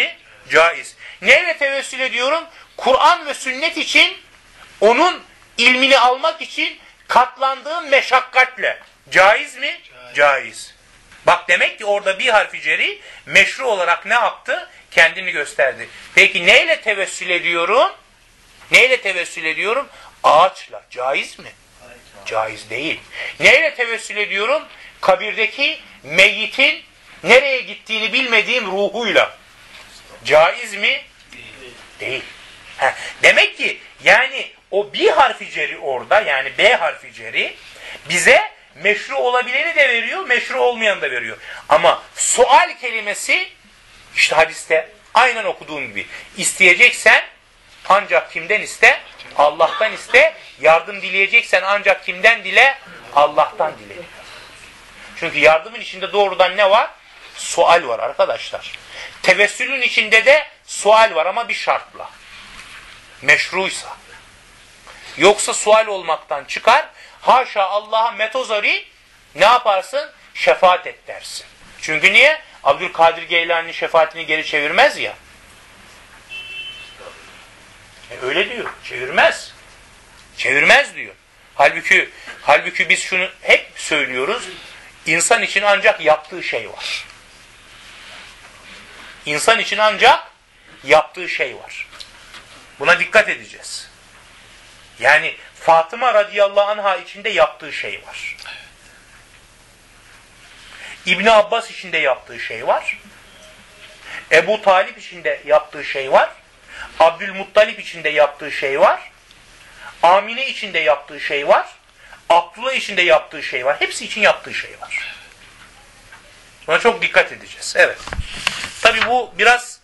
Caiz. Neyle tevessül ediyorum? Kur'an ve sünnet için, onun ilmini almak için katlandığım meşakkatle. Caiz mi? Caiz. Caiz. Bak demek ki orada bir harfi ceri meşru olarak ne yaptı? Kendini gösterdi. Peki neyle tevessül ediyorum? Neyle tevessül ediyorum? Ağaçla. Caiz mi? Caiz değil. Neyle tevessül ediyorum? Kabirdeki meyyitin nereye gittiğini bilmediğim ruhuyla. Caiz mi? Değil. Heh. Demek ki yani o bir harfi ceri orada, yani B harfi ceri bize meşru olabileni de veriyor, meşru olmayanı da veriyor. Ama sual kelimesi işte hadiste aynen okuduğum gibi, isteyeceksen ancak kimden iste? Allah'tan iste. Yardım dileyeceksen ancak kimden dile? Allah'tan dile. Çünkü yardımın içinde doğrudan ne var? Sual var arkadaşlar. Tevessülün içinde de sual var ama bir şartla. Meşruysa. Yoksa sual olmaktan çıkar. Haşa Allah'a metozari ne yaparsın? Şefaat et dersin. Çünkü niye? Abdülkadir Geylani'nin şefaatini geri çevirmez ya. E öyle diyor. Çevirmez. Çevirmez diyor. Halbuki, halbuki biz şunu hep söylüyoruz. İnsan için ancak yaptığı şey var. İnsan için ancak yaptığı şey var. Buna dikkat edeceğiz. Yani Fatıma radıyallahu anha içinde yaptığı şey var. İbni Abbas içinde yaptığı şey var. Ebu Talip içinde yaptığı şey var. Abdülmuttalip içinde yaptığı şey var. Amine içinde yaptığı şey var. Abdullah içinde yaptığı şey var. Hepsi için yaptığı şey var. Buna çok dikkat edeceğiz. Evet. Tabii bu biraz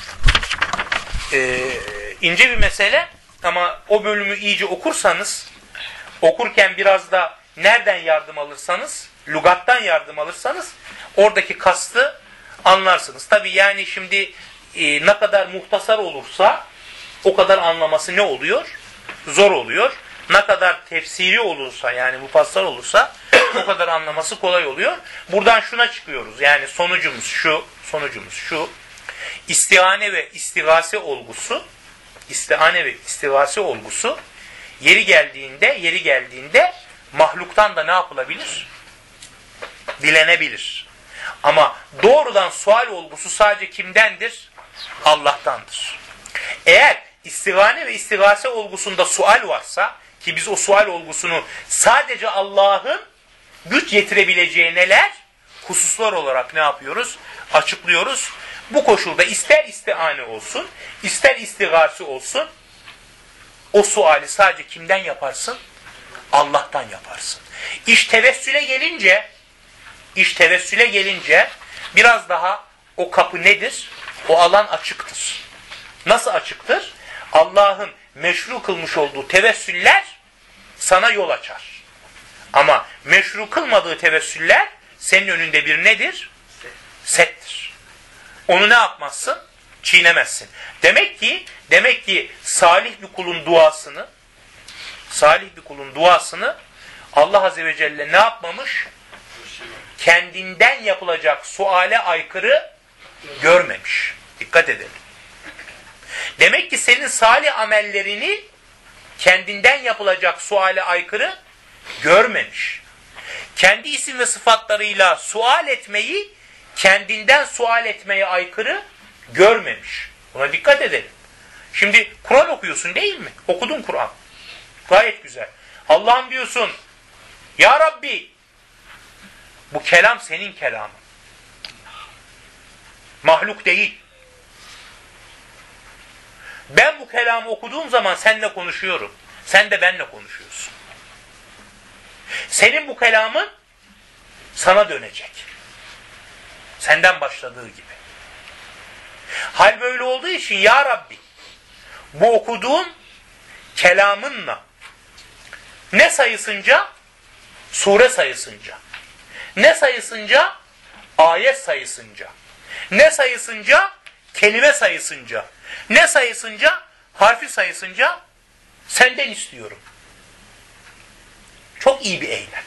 e, ince bir mesele ama o bölümü iyice okursanız, okurken biraz da nereden yardım alırsanız, lügattan yardım alırsanız oradaki kastı anlarsınız. Tabii yani şimdi e, ne kadar muhtasar olursa o kadar anlaması ne oluyor? Zor oluyor. Ne kadar tefsiri olursa, yani mufassal olursa o kadar anlaması kolay oluyor. Buradan şuna çıkıyoruz. Yani sonucumuz şu, sonucumuz şu. İstihane ve istigase olgusu, istihane ve istigase olgusu yeri geldiğinde, yeri geldiğinde mahluktan da ne yapılabilir? Dilenebilir. Ama doğrudan sual olgusu sadece kimdendir? Allah'tandır. Eğer istigane ve istigase olgusunda sual varsa, ki biz o sual olgusunu sadece Allah'ın güç yetirebileceği neler? Hususlar olarak ne yapıyoruz? Açıklıyoruz. Bu koşulda ister istihane olsun, ister istigase olsun, o suali sadece kimden yaparsın? Allah'tan yaparsın. İş tevessüle gelince, iş tevessüle gelince biraz daha o kapı nedir? O alan açıktır. Nasıl açıktır? Allah'ın meşru kılmış olduğu tevessüller sana yol açar. Ama meşru kılmadığı tevessüller senin önünde bir nedir? Settir. Onu ne yapmazsın? Çiğnemezsin. Demek ki, demek ki salih bir kulun duasını, salih bir kulun duasını Allah Azze ve Celle ne yapmamış? Kendinden yapılacak suale aykırı görmemiş. Dikkat edelim. Demek ki senin salih amellerini kendinden yapılacak suale aykırı görmemiş. Kendi isim ve sıfatlarıyla sual etmeyi kendinden sual etmeye aykırı görmemiş. Buna dikkat edelim. Şimdi Kur'an okuyorsun değil mi? Okudun Kur'an. Gayet güzel. Allah'ım diyorsun, Ya Rabbi, bu kelam senin kelamın. Mahluk değil. Ben bu kelamı okuduğum zaman seninle konuşuyorum. Sen de benimle konuşuyorsun. Senin bu kelamın sana dönecek. Senden başladığı gibi. Hal böyle olduğu için Ya Rabbi, bu okuduğum kelamınla ne sayısınca? Sure sayısınca. Ne sayısınca? Ayet sayısınca. Ne sayısınca? Kelime sayısınca. Ne sayısınca? Harfi sayısınca senden istiyorum. Çok iyi bir eylem.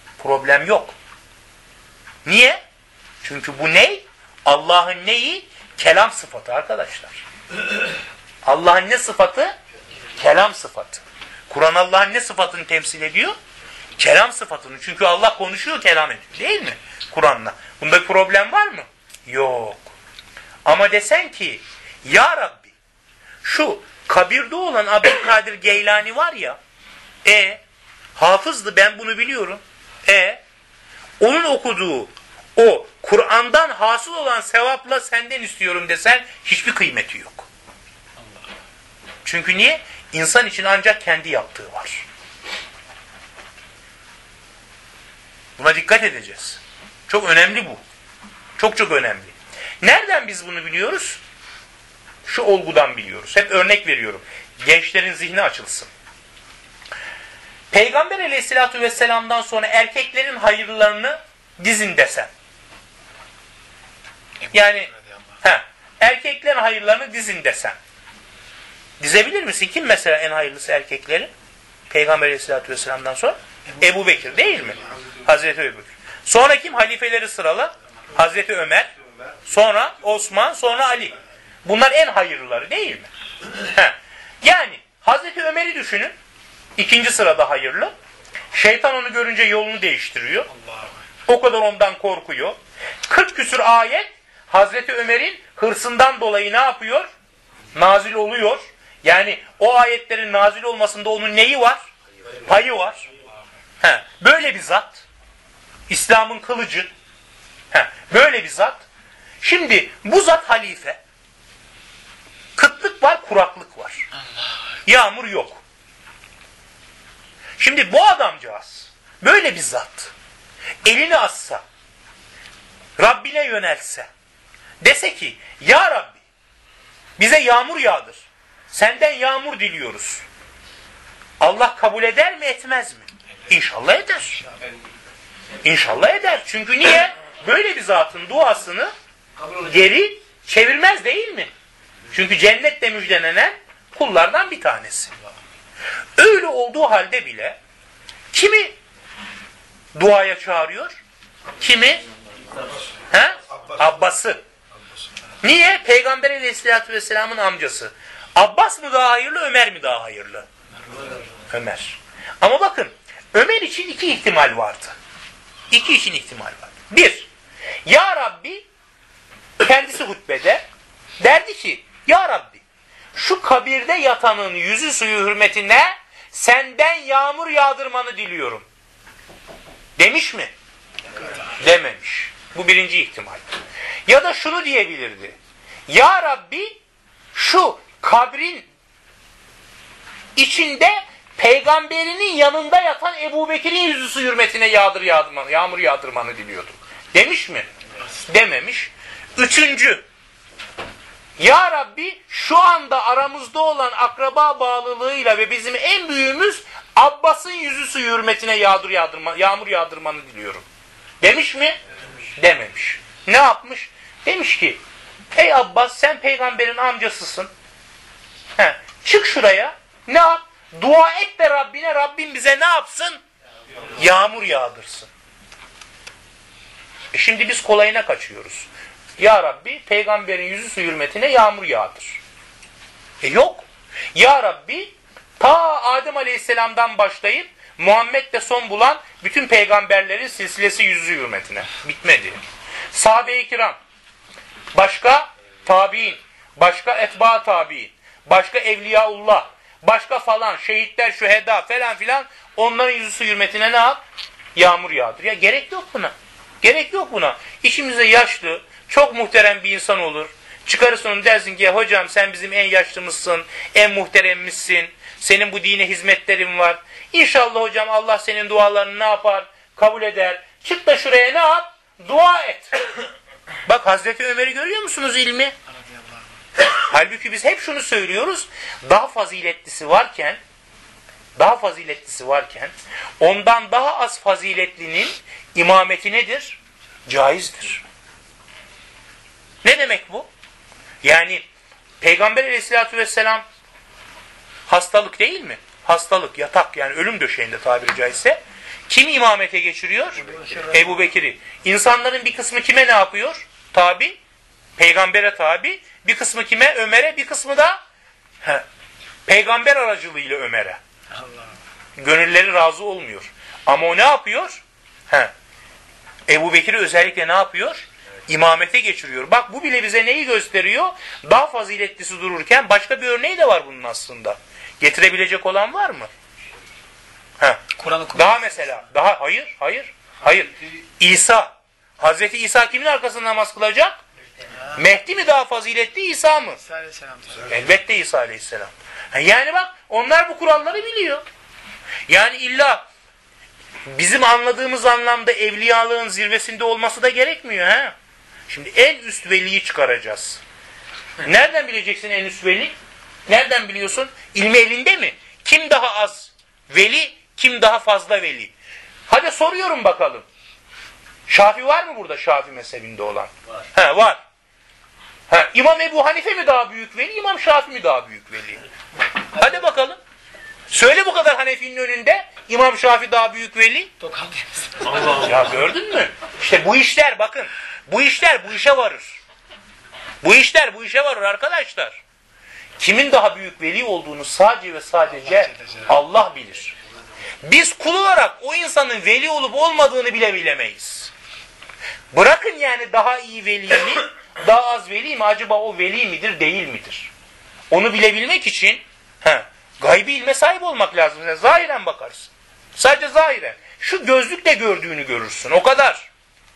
Problem yok. Niye? Çünkü bu ney? Allah'ın neyi? kelam sıfatı arkadaşlar. Allah'ın ne sıfatı? Kelam sıfatı. Kur'an Allah'ın ne sıfatını temsil ediyor? Kelam sıfatını. Çünkü Allah konuşuyor, kelam ediyor. Değil mi? Kur'an'la. Bunda bir problem var mı? Yok. Ama desen ki ya Rabbi şu kabirde olan Abdülkadir Geylani var ya, e hafızdı, ben bunu biliyorum. E onun okuduğu o Kur'an'dan hasıl olan sevapla senden istiyorum desen hiçbir kıymeti yok. Çünkü niye? İnsan için ancak kendi yaptığı var. Buna dikkat edeceğiz. Çok önemli bu. Çok çok önemli. Nereden biz bunu biliyoruz? Şu olgudan biliyoruz. Hep örnek veriyorum. Gençlerin zihni açılsın. Peygamber Aleyhisselatü Vesselam'dan sonra erkeklerin hayırlarını dizin desem. Yani he, erkeklerin hayırlarını dizin desem. Dizebilir misin? Kim mesela en hayırlısı erkeklerin? Peygamber Aleyhisselatü Vesselam'dan sonra? Ebu Bekir değil mi? Hazreti Ebu Bekir. Sonra kim? Halifeleri sırala. Hazreti Ömer. Sonra Osman. Sonra Ali. Bunlar en hayırlıları değil mi? He. Yani Hazreti Ömer'i düşünün. İkinci sırada hayırlı. Şeytan onu görünce yolunu değiştiriyor. O kadar ondan korkuyor. kırk küsur ayet Hazreti Ömer'in hırsından dolayı ne yapıyor? Nazil oluyor. Yani o ayetlerin nazil olmasında onun neyi var? Payı var. He. Böyle bir zat. İslam'ın kılıcı. He. Böyle bir zat. Şimdi bu zat halife. Kıtlık var, kuraklık var. Yağmur yok. Şimdi bu adamcağız böyle bir zat elini assa, Rabbine yönelse, dese ki ya Rabbi bize yağmur yağdır. Senden yağmur diliyoruz. Allah kabul eder mi, etmez mi? İnşallah eder. İnşallah eder. Çünkü niye? Böyle bir zatın duasını geri çevirmez değil mi? Çünkü cennetle müjdelenen kullardan bir tanesi. Öyle olduğu halde bile kimi duaya çağırıyor? Kimi? He? Abbas'ı. Niye? Peygamber Aleyhisselatü Vesselam'ın amcası. Abbas mı daha hayırlı, Ömer mi daha hayırlı? Ömer. Ama bakın, Ömer için iki ihtimal vardı. İki için ihtimal var. Bir, ya Rabbi kendisi hutbede derdi ki, ya Rabbi şu kabirde yatanın yüzü suyu hürmetine senden yağmur yağdırmanı diliyorum. Demiş mi? Dememiş. Bu birinci ihtimal. Ya da şunu diyebilirdi. Ya Rabbi şu kabrin içinde peygamberinin yanında yatan Ebu Bekir'in yüzü su hürmetine yağdır yağdırmanı, yağmur yağdırmanı diliyordum. Demiş mi? Dememiş. Üçüncü. Ya Rabbi şu anda aramızda olan akraba bağlılığıyla ve bizim en büyüğümüz Abbas'ın yüzü su hürmetine yağdır yağdırma, yağmur yağdırmanı diliyorum. Demiş mi? Demiş. Dememiş. Ne yapmış? Demiş ki ey Abbas sen peygamberin amcasısın. He, çık şuraya. Ne yap? Dua et de Rabbine, Rabbim bize ne yapsın? Yağmur yağdırsın. E şimdi biz kolayına kaçıyoruz. Ya Rabbi peygamberin yüzü su hürmetine yağmur yağdır. E yok. Ya Rabbi ta Adem Aleyhisselam'dan başlayıp Muhammed'de son bulan bütün peygamberlerin silsilesi yüzü hürmetine. Bitmedi. Sahabe-i kiram, başka tabi'in, başka etba tabi'in, başka evliyaullah, başka falan şehitler, şüheda falan filan onların yüzü su hürmetine ne yap? Yağmur yağdır. Ya gerek yok buna. Gerek yok buna. İçimizde yaşlı, çok muhterem bir insan olur. Çıkarırsın onu dersin ki hocam sen bizim en yaşlımızsın, en muhteremimizsin. Senin bu dine hizmetlerin var. İnşallah hocam Allah senin dualarını ne yapar? Kabul eder. Çık da şuraya ne yap? Dua et. Bak Hazreti Ömer'i görüyor musunuz ilmi? Halbuki biz hep şunu söylüyoruz. Daha faziletlisi varken daha faziletlisi varken ondan daha az faziletlinin imameti nedir? Caizdir. Ne demek bu? Yani Peygamber Aleyhisselatü Vesselam hastalık değil mi? Hastalık, yatak yani ölüm döşeğinde tabiri caizse. Kim imamete geçiriyor? Ebu Bekir'i. İnsanların bir kısmı kime ne yapıyor? Tabi? peygambere tabi, bir kısmı kime? Ömer'e, bir kısmı da he, peygamber aracılığıyla Ömer'e. Gönülleri razı olmuyor. Ama o ne yapıyor? He, Ebu Bekir'i özellikle ne yapıyor? İmamete geçiriyor. Bak bu bile bize neyi gösteriyor? Daha faziletlisi dururken başka bir örneği de var bunun aslında. Getirebilecek olan var mı? He. Daha mesela, daha hayır, hayır, hayır. İsa, Hazreti İsa kimin arkasında namaz kılacak? Mehdi mi daha faziletli, İsa mı? İsa Aleyhisselam. Elbette İsa Aleyhisselam. Yani bak onlar bu kuralları biliyor. Yani illa bizim anladığımız anlamda evliyalığın zirvesinde olması da gerekmiyor. He? Şimdi en üst veliyi çıkaracağız. Nereden bileceksin en üst veli? Nereden biliyorsun? İlmi elinde mi? Kim daha az veli, kim daha fazla veli? Hadi soruyorum bakalım. Şafii var mı burada, Şafii mezhebinde olan? Var. He, var. He, İmam Ebu Hanife mi daha büyük veli, İmam Şafii mi daha büyük veli? Hadi bakalım. Söyle bu kadar Hanefi'nin önünde İmam Şafii daha büyük veli. Ya gördün mü? İşte bu işler bakın. Bu işler bu işe varır. Bu işler bu işe varır arkadaşlar. Kimin daha büyük veli olduğunu sadece ve sadece Allah bilir. Biz kul olarak o insanın veli olup olmadığını bile bilemeyiz. Bırakın yani daha iyi veli mi, daha az veli mi, acaba o veli midir, değil midir? Onu bilebilmek için he, gaybi ilme sahip olmak lazım. Yani zahiren bakarsın. Sadece zahiren. Şu gözlükle gördüğünü görürsün. O kadar.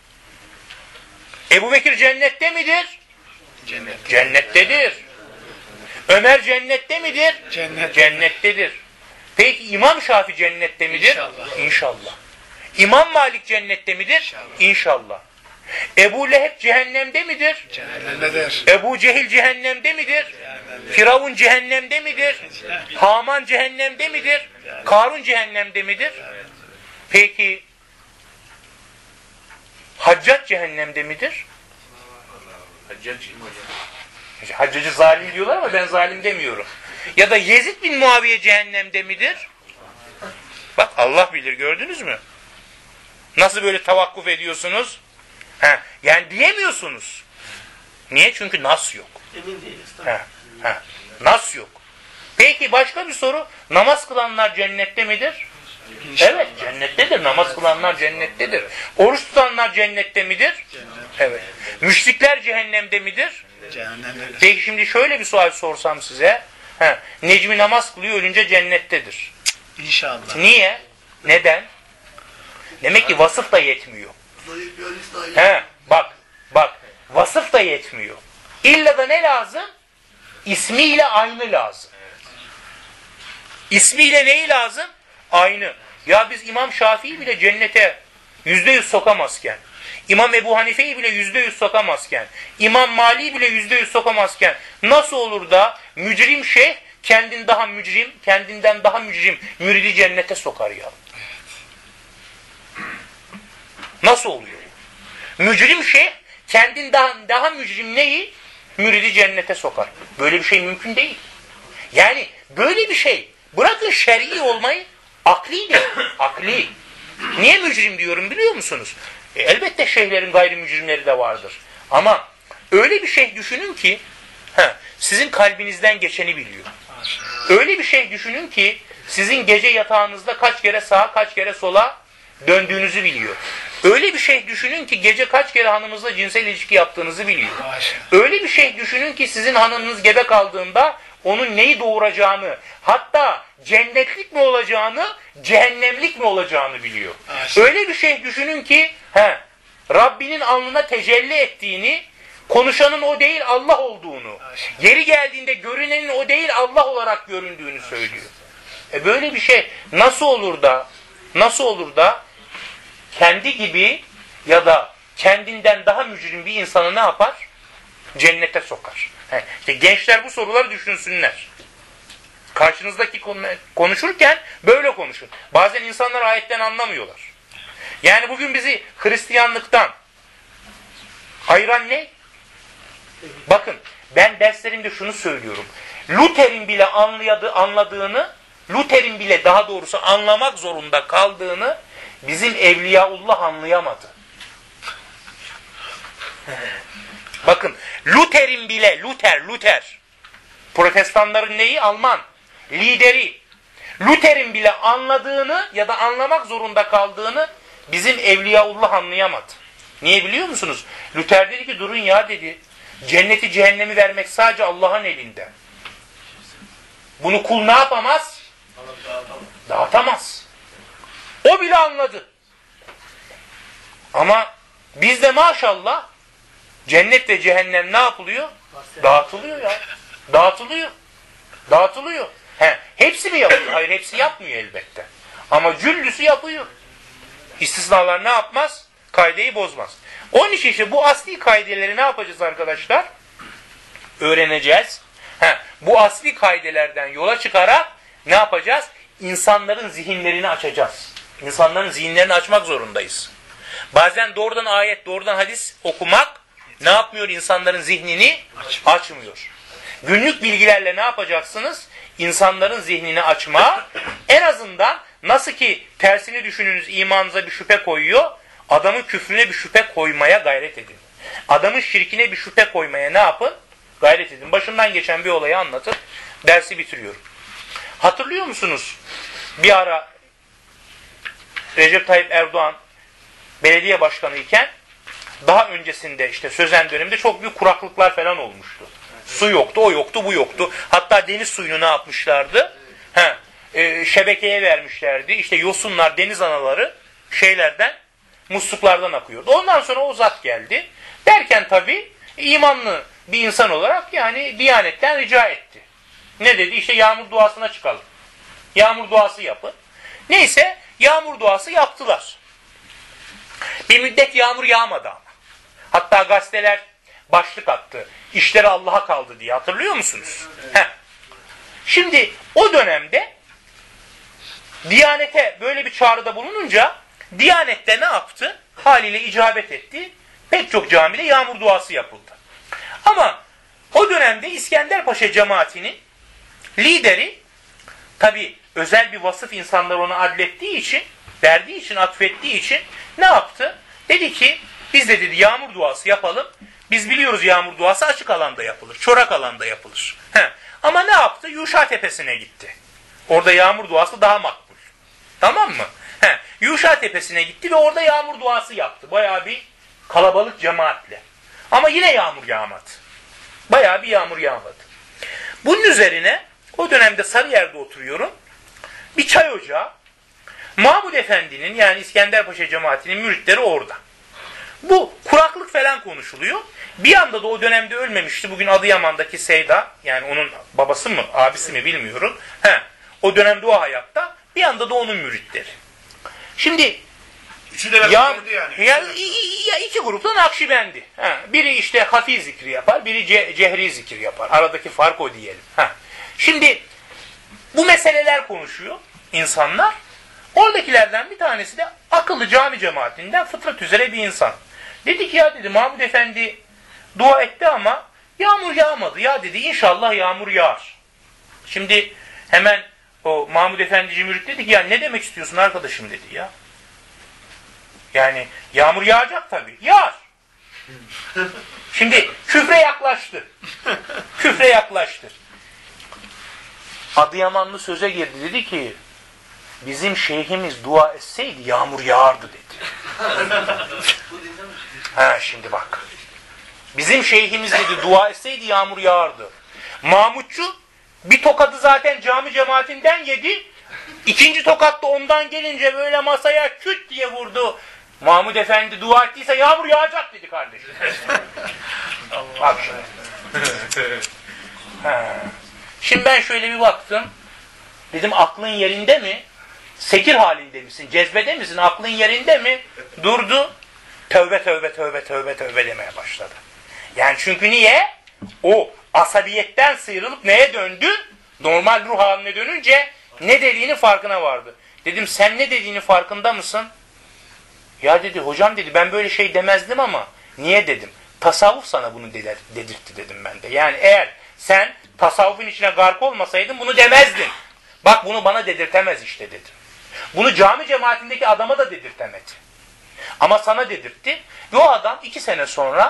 Ebu Bekir cennette midir? Cennette. Cennettedir. Ömer cennette midir? Cennette. Cennettedir. Peki İmam Şafii cennette midir? İnşallah. İnşallah. İmam Malik cennette midir? İnşallah. İnşallah. Ebu Leheb cehennemde midir? Cehennemdedir. Ebu Cehil cehennemde midir? Cehennemde. Firavun cehennemde midir? Cehennemde. Haman cehennemde midir? Cehennemde. Karun cehennemde midir? Peki Haccac cehennemde midir? Haccacı zalim diyorlar ama ben zalim demiyorum. Ya da Yezid bin Muaviye cehennemde midir? Bak Allah bilir, gördünüz mü? Nasıl böyle tavakkuf ediyorsunuz? He, yani diyemiyorsunuz. Niye? Çünkü nas yok. Emin değiliz. He, he, nas yok. Peki başka bir soru. Namaz kılanlar cennette midir? İnşallah. Evet, cennettedir. Namaz kılanlar cennettedir. Oruç tutanlar cennette midir? Cennet. Evet. Müşrikler cehennemde midir? Cehennemdedir. Peki şimdi şöyle bir sual sorsam size. He, Necmi namaz kılıyor, ölünce cennettedir. İnşallah. Niye? Neden? Demek ki vasıf da yetmiyor. Zayıf bir hadis daha iyi. He, bak, bak. Vasıf da yetmiyor. İlla da ne lazım? İsmiyle aynı lazım. İsmiyle neyi lazım? Aynı. Ya biz İmam Şafii'yi bile cennete yüzde yüz sokamazken, İmam Ebu Hanife'yi bile yüzde yüz sokamazken, İmam Mali'yi bile yüzde yüz sokamazken nasıl olur da mücrim şeyh kendin daha mücrim, kendinden daha mücrim müridi cennete sokar ya? Nasıl oluyor? Mücrim şeyh kendin daha, daha mücrim neyi? Müridi cennete sokar. Böyle bir şey mümkün değil. Yani böyle bir şey, bırakın şer'i olmayı, akli de, akli. Niye mücrim diyorum biliyor musunuz? E, elbette şeyhlerin gayrimücrimleri de vardır. Ama öyle bir şey düşünün ki, he, sizin kalbinizden geçeni biliyor. Öyle bir şey düşünün ki, sizin gece yatağınızda kaç kere sağa, kaç kere sola döndüğünüzü biliyor. Öyle bir şey düşünün ki, gece kaç kere hanımınızla cinsel ilişki yaptığınızı biliyor. Öyle bir şey düşünün ki, sizin hanımınız gebe kaldığında, onun neyi doğuracağını, hatta cennetlik mi olacağını, cehennemlik mi olacağını biliyor. Aşağı. Öyle bir şey düşünün ki, he, Rabbinin alnına tecelli ettiğini, konuşanın o değil Allah olduğunu, Aşağı. yeri geldiğinde görünenin o değil Allah olarak göründüğünü söylüyor. E böyle bir şey nasıl olur da, nasıl olur da kendi gibi ya da kendinden daha mücrim bir insanı ne yapar? Cennete sokar. He, işte gençler bu soruları düşünsünler. Karşınızdaki konuşurken böyle konuşun. Bazen insanlar ayetten anlamıyorlar. Yani bugün bizi Hristiyanlıktan ayıran ne? Bakın ben derslerimde şunu söylüyorum. Luther'in bile anlayadı, anladığını, Luther'in bile daha doğrusu anlamak zorunda kaldığını bizim Evliyaullah anlayamadı. Bakın Luther'in bile, Luther, Luther, Protestanların neyi? Alman, lideri. Luther'in bile anladığını ya da anlamak zorunda kaldığını bizim Evliyaullah anlayamadı. Niye biliyor musunuz? Luther dedi ki durun ya dedi. Cenneti cehennemi vermek sadece Allah'ın elinde. Bunu kul ne yapamaz? Dağıtamaz. O bile anladı. Ama bizde maşallah cennet ve cehennem ne yapılıyor? Dağıtılıyor ya. Dağıtılıyor. Dağıtılıyor. He, hepsi mi yapıyor? Hayır, hepsi yapmıyor elbette. Ama cüllüsü yapıyor. İstisnalar ne yapmaz? Kaideyi bozmaz. Onun için işte bu asli kaideleri ne yapacağız arkadaşlar? Öğreneceğiz. He, bu asli kaidelerden yola çıkarak ne yapacağız? İnsanların zihinlerini açacağız. İnsanların zihinlerini açmak zorundayız. Bazen doğrudan ayet, doğrudan hadis okumak ne yapmıyor? İnsanların zihnini açmıyor. Günlük bilgilerle ne yapacaksınız? İnsanların zihnini açma. En azından nasıl ki tersini düşününüz, imanınıza bir şüphe koyuyor, adamın küfrüne bir şüphe koymaya gayret edin. Adamın şirkine bir şüphe koymaya ne yapın? Gayret edin. Başımdan geçen bir olayı anlatıp dersi bitiriyorum. Hatırlıyor musunuz? Bir ara Recep Tayyip Erdoğan belediye başkanı iken daha öncesinde işte Sözen döneminde çok büyük kuraklıklar falan olmuştu. Su yoktu, o yoktu, bu yoktu. Hatta deniz suyunu ne yapmışlardı? He, e, şebekeye vermişlerdi. İşte yosunlar, deniz anaları şeylerden, musluklardan akıyordu. Ondan sonra o zat geldi. Derken tabii imanlı bir insan olarak yani Diyanet'ten rica etti. Ne dedi? İşte yağmur duasına çıkalım. Yağmur duası yapın. Neyse yağmur duası yaptılar. Bir müddet yağmur yağmadı ama. Hatta gazeteler başlık attı. İşleri Allah'a kaldı diye. Hatırlıyor musunuz? Heh. Şimdi o dönemde Diyanet'e böyle bir çağrıda bulununca Diyanet'te ne yaptı? Haliyle icabet etti. Pek çok camide yağmur duası yapıldı. Ama o dönemde İskenderpaşa cemaatinin lideri tabi özel bir vasıf insanlar ona adlettiği için, verdiği için, atfettiği için ne yaptı? Dedi ki biz de dedi yağmur duası yapalım. Biz biliyoruz yağmur duası açık alanda yapılır. Çorak alanda yapılır. He. Ama ne yaptı? Yuşa Tepesi'ne gitti. Orada yağmur duası daha makbul. Tamam mı? He. Yuşa Tepesi'ne gitti ve orada yağmur duası yaptı. Bayağı bir kalabalık cemaatle. Ama yine yağmur yağmadı. Bayağı bir yağmur yağmadı. Bunun üzerine o dönemde Sarıyer'de oturuyorum. Bir çay ocağı. Mahmud Efendi'nin yani İskenderpaşa cemaatinin müritleri orada. Bu kuraklık falan konuşuluyor. Bir anda da o dönemde ölmemişti. Bugün Adıyaman'daki Seyda, yani onun babası mı, abisi mi bilmiyorum. He, o dönemde o hayatta. Bir anda da onun müritleri. Şimdi Üçü de ya, Nakşibendi yani. Ya, ya iki grupta Nakşibendi. Ha, biri işte hafi zikri yapar, biri ce, cehri zikir yapar. Aradaki fark o diyelim. Ha. Şimdi bu meseleler konuşuyor insanlar. Oradakilerden bir tanesi de akıllı cami cemaatinden fıtrat üzere bir insan. Dedi ki ya dedi Mahmud Efendi dua etti ama yağmur yağmadı. Ya dedi inşallah yağmur yağar. Şimdi hemen o Mahmud Efendici mürit dedi ki ya ne demek istiyorsun arkadaşım dedi ya. Yani yağmur yağacak tabii. Yağar. Şimdi küfre yaklaştı. Küfre yaklaştı. Adıyamanlı söze girdi. Dedi ki bizim şeyhimiz dua etseydi yağmur yağardı dedi. Ha şimdi bak. Bizim şeyhimiz dedi dua etseydi yağmur yağardı. Mahmutçu bir tokadı zaten cami cemaatinden yedi. İkinci tokat da ondan gelince böyle masaya küt diye vurdu. Mahmud Efendi dua ettiyse yağmur yağacak dedi kardeşim. Bak şimdi. Ha. Şimdi ben şöyle bir baktım. Dedim aklın yerinde mi? Sekir halinde misin? Cezbede misin? Aklın yerinde mi? Durdu. Tövbe tövbe tövbe tövbe tövbe demeye başladı. Yani çünkü niye? O asabiyetten sıyrılıp neye döndü? Normal ruh haline dönünce ne dediğini farkına vardı. Dedim sen ne dediğini farkında mısın? Ya dedi hocam dedi ben böyle şey demezdim ama niye dedim. Tasavvuf sana bunu dedirtti dedim ben de. Yani eğer sen tasavvufun içine gark olmasaydın bunu demezdin. Bak bunu bana dedirtemez işte dedim. Bunu cami cemaatindeki adama da dedirtemedi. Ama sana dedirtti. Ve o adam iki sene sonra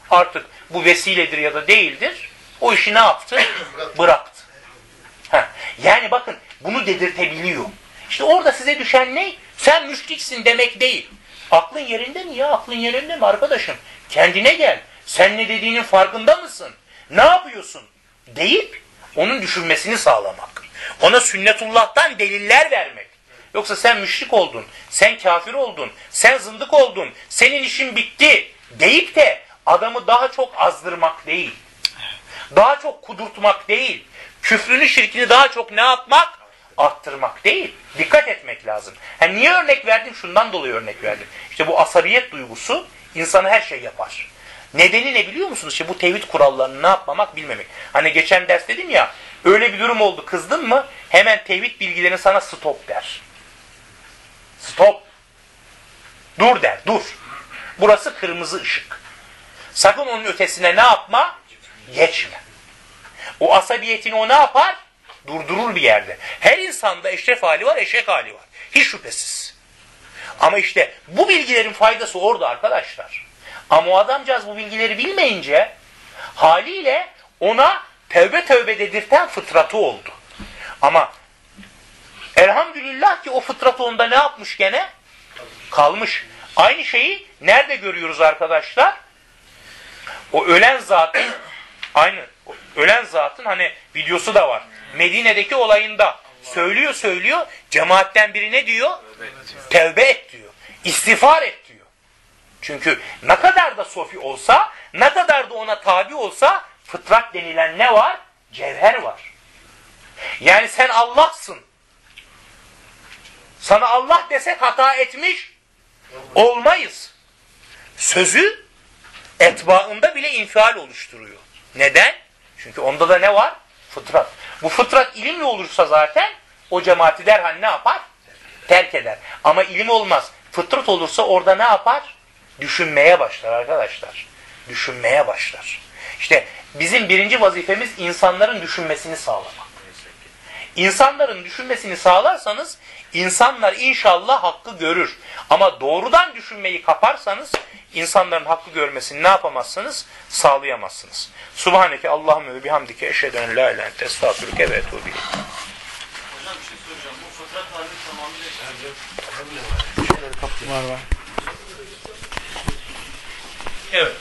artık bu vesiledir ya da değildir. O işi ne yaptı? Bıraktı. Heh. Yani bakın bunu dedirtebiliyor. İşte orada size düşen ne? Sen müşriksin demek değil. Aklın yerinde mi ya? Aklın yerinde mi arkadaşım? Kendine gel. Sen ne dediğinin farkında mısın? Ne yapıyorsun? Deyip onun düşünmesini sağlamak. Ona sünnetullah'tan deliller vermek. Yoksa sen müşrik oldun, sen kafir oldun, sen zındık oldun, senin işin bitti deyip de adamı daha çok azdırmak değil. Daha çok kudurtmak değil. Küfrünü, şirkini daha çok ne yapmak? Arttırmak değil. Dikkat etmek lazım. Yani niye örnek verdim? Şundan dolayı örnek verdim. İşte bu asabiyet duygusu insanı her şey yapar. Nedeni ne biliyor musunuz? İşte bu tevhid kurallarını ne yapmamak, bilmemek. Hani geçen ders dedim ya, öyle bir durum oldu, kızdın mı hemen tevhid bilgilerini sana stop der. Stop. Dur der, dur. Burası kırmızı ışık. Sakın onun ötesine ne yapma? Geçme. O asabiyetini o ne yapar? Durdurur bir yerde. Her insanda eşref hali var, eşek hali var. Hiç şüphesiz. Ama işte bu bilgilerin faydası orada arkadaşlar. Ama o adamcağız bu bilgileri bilmeyince haliyle ona tövbe tövbe dedirten fıtratı oldu. Ama elhamdülillah ki o fıtrat onda ne yapmış gene? Kalmış. Aynı şeyi nerede görüyoruz arkadaşlar? O ölen zatın aynı ölen zatın hani videosu da var. Medine'deki olayında söylüyor söylüyor. Cemaatten biri ne diyor? Tevbe et diyor. İstiğfar et diyor. Çünkü ne kadar da sofi olsa, ne kadar da ona tabi olsa fıtrat denilen ne var? Cevher var. Yani sen Allah'sın. Sana Allah desek hata etmiş olmayız. Sözü etbaında bile infial oluşturuyor. Neden? Çünkü onda da ne var? Fıtrat. Bu fıtrat ilimle olursa zaten o cemaati derhal ne yapar? Terk eder. Ama ilim olmaz. Fıtrat olursa orada ne yapar? Düşünmeye başlar arkadaşlar. Düşünmeye başlar. İşte bizim birinci vazifemiz insanların düşünmesini sağlamak. İnsanların düşünmesini sağlarsanız insanlar inşallah hakkı görür. Ama doğrudan düşünmeyi kaparsanız insanların hakkı görmesini ne yapamazsınız? Sağlayamazsınız. Subhaneke Allahümme ve bihamdike eşhedü en la ilahe ente estağfiruke ve etûbü ileyk. Hocam bir şey soracağım. Bu fıtrat hali tamamıyla Var var. Evet.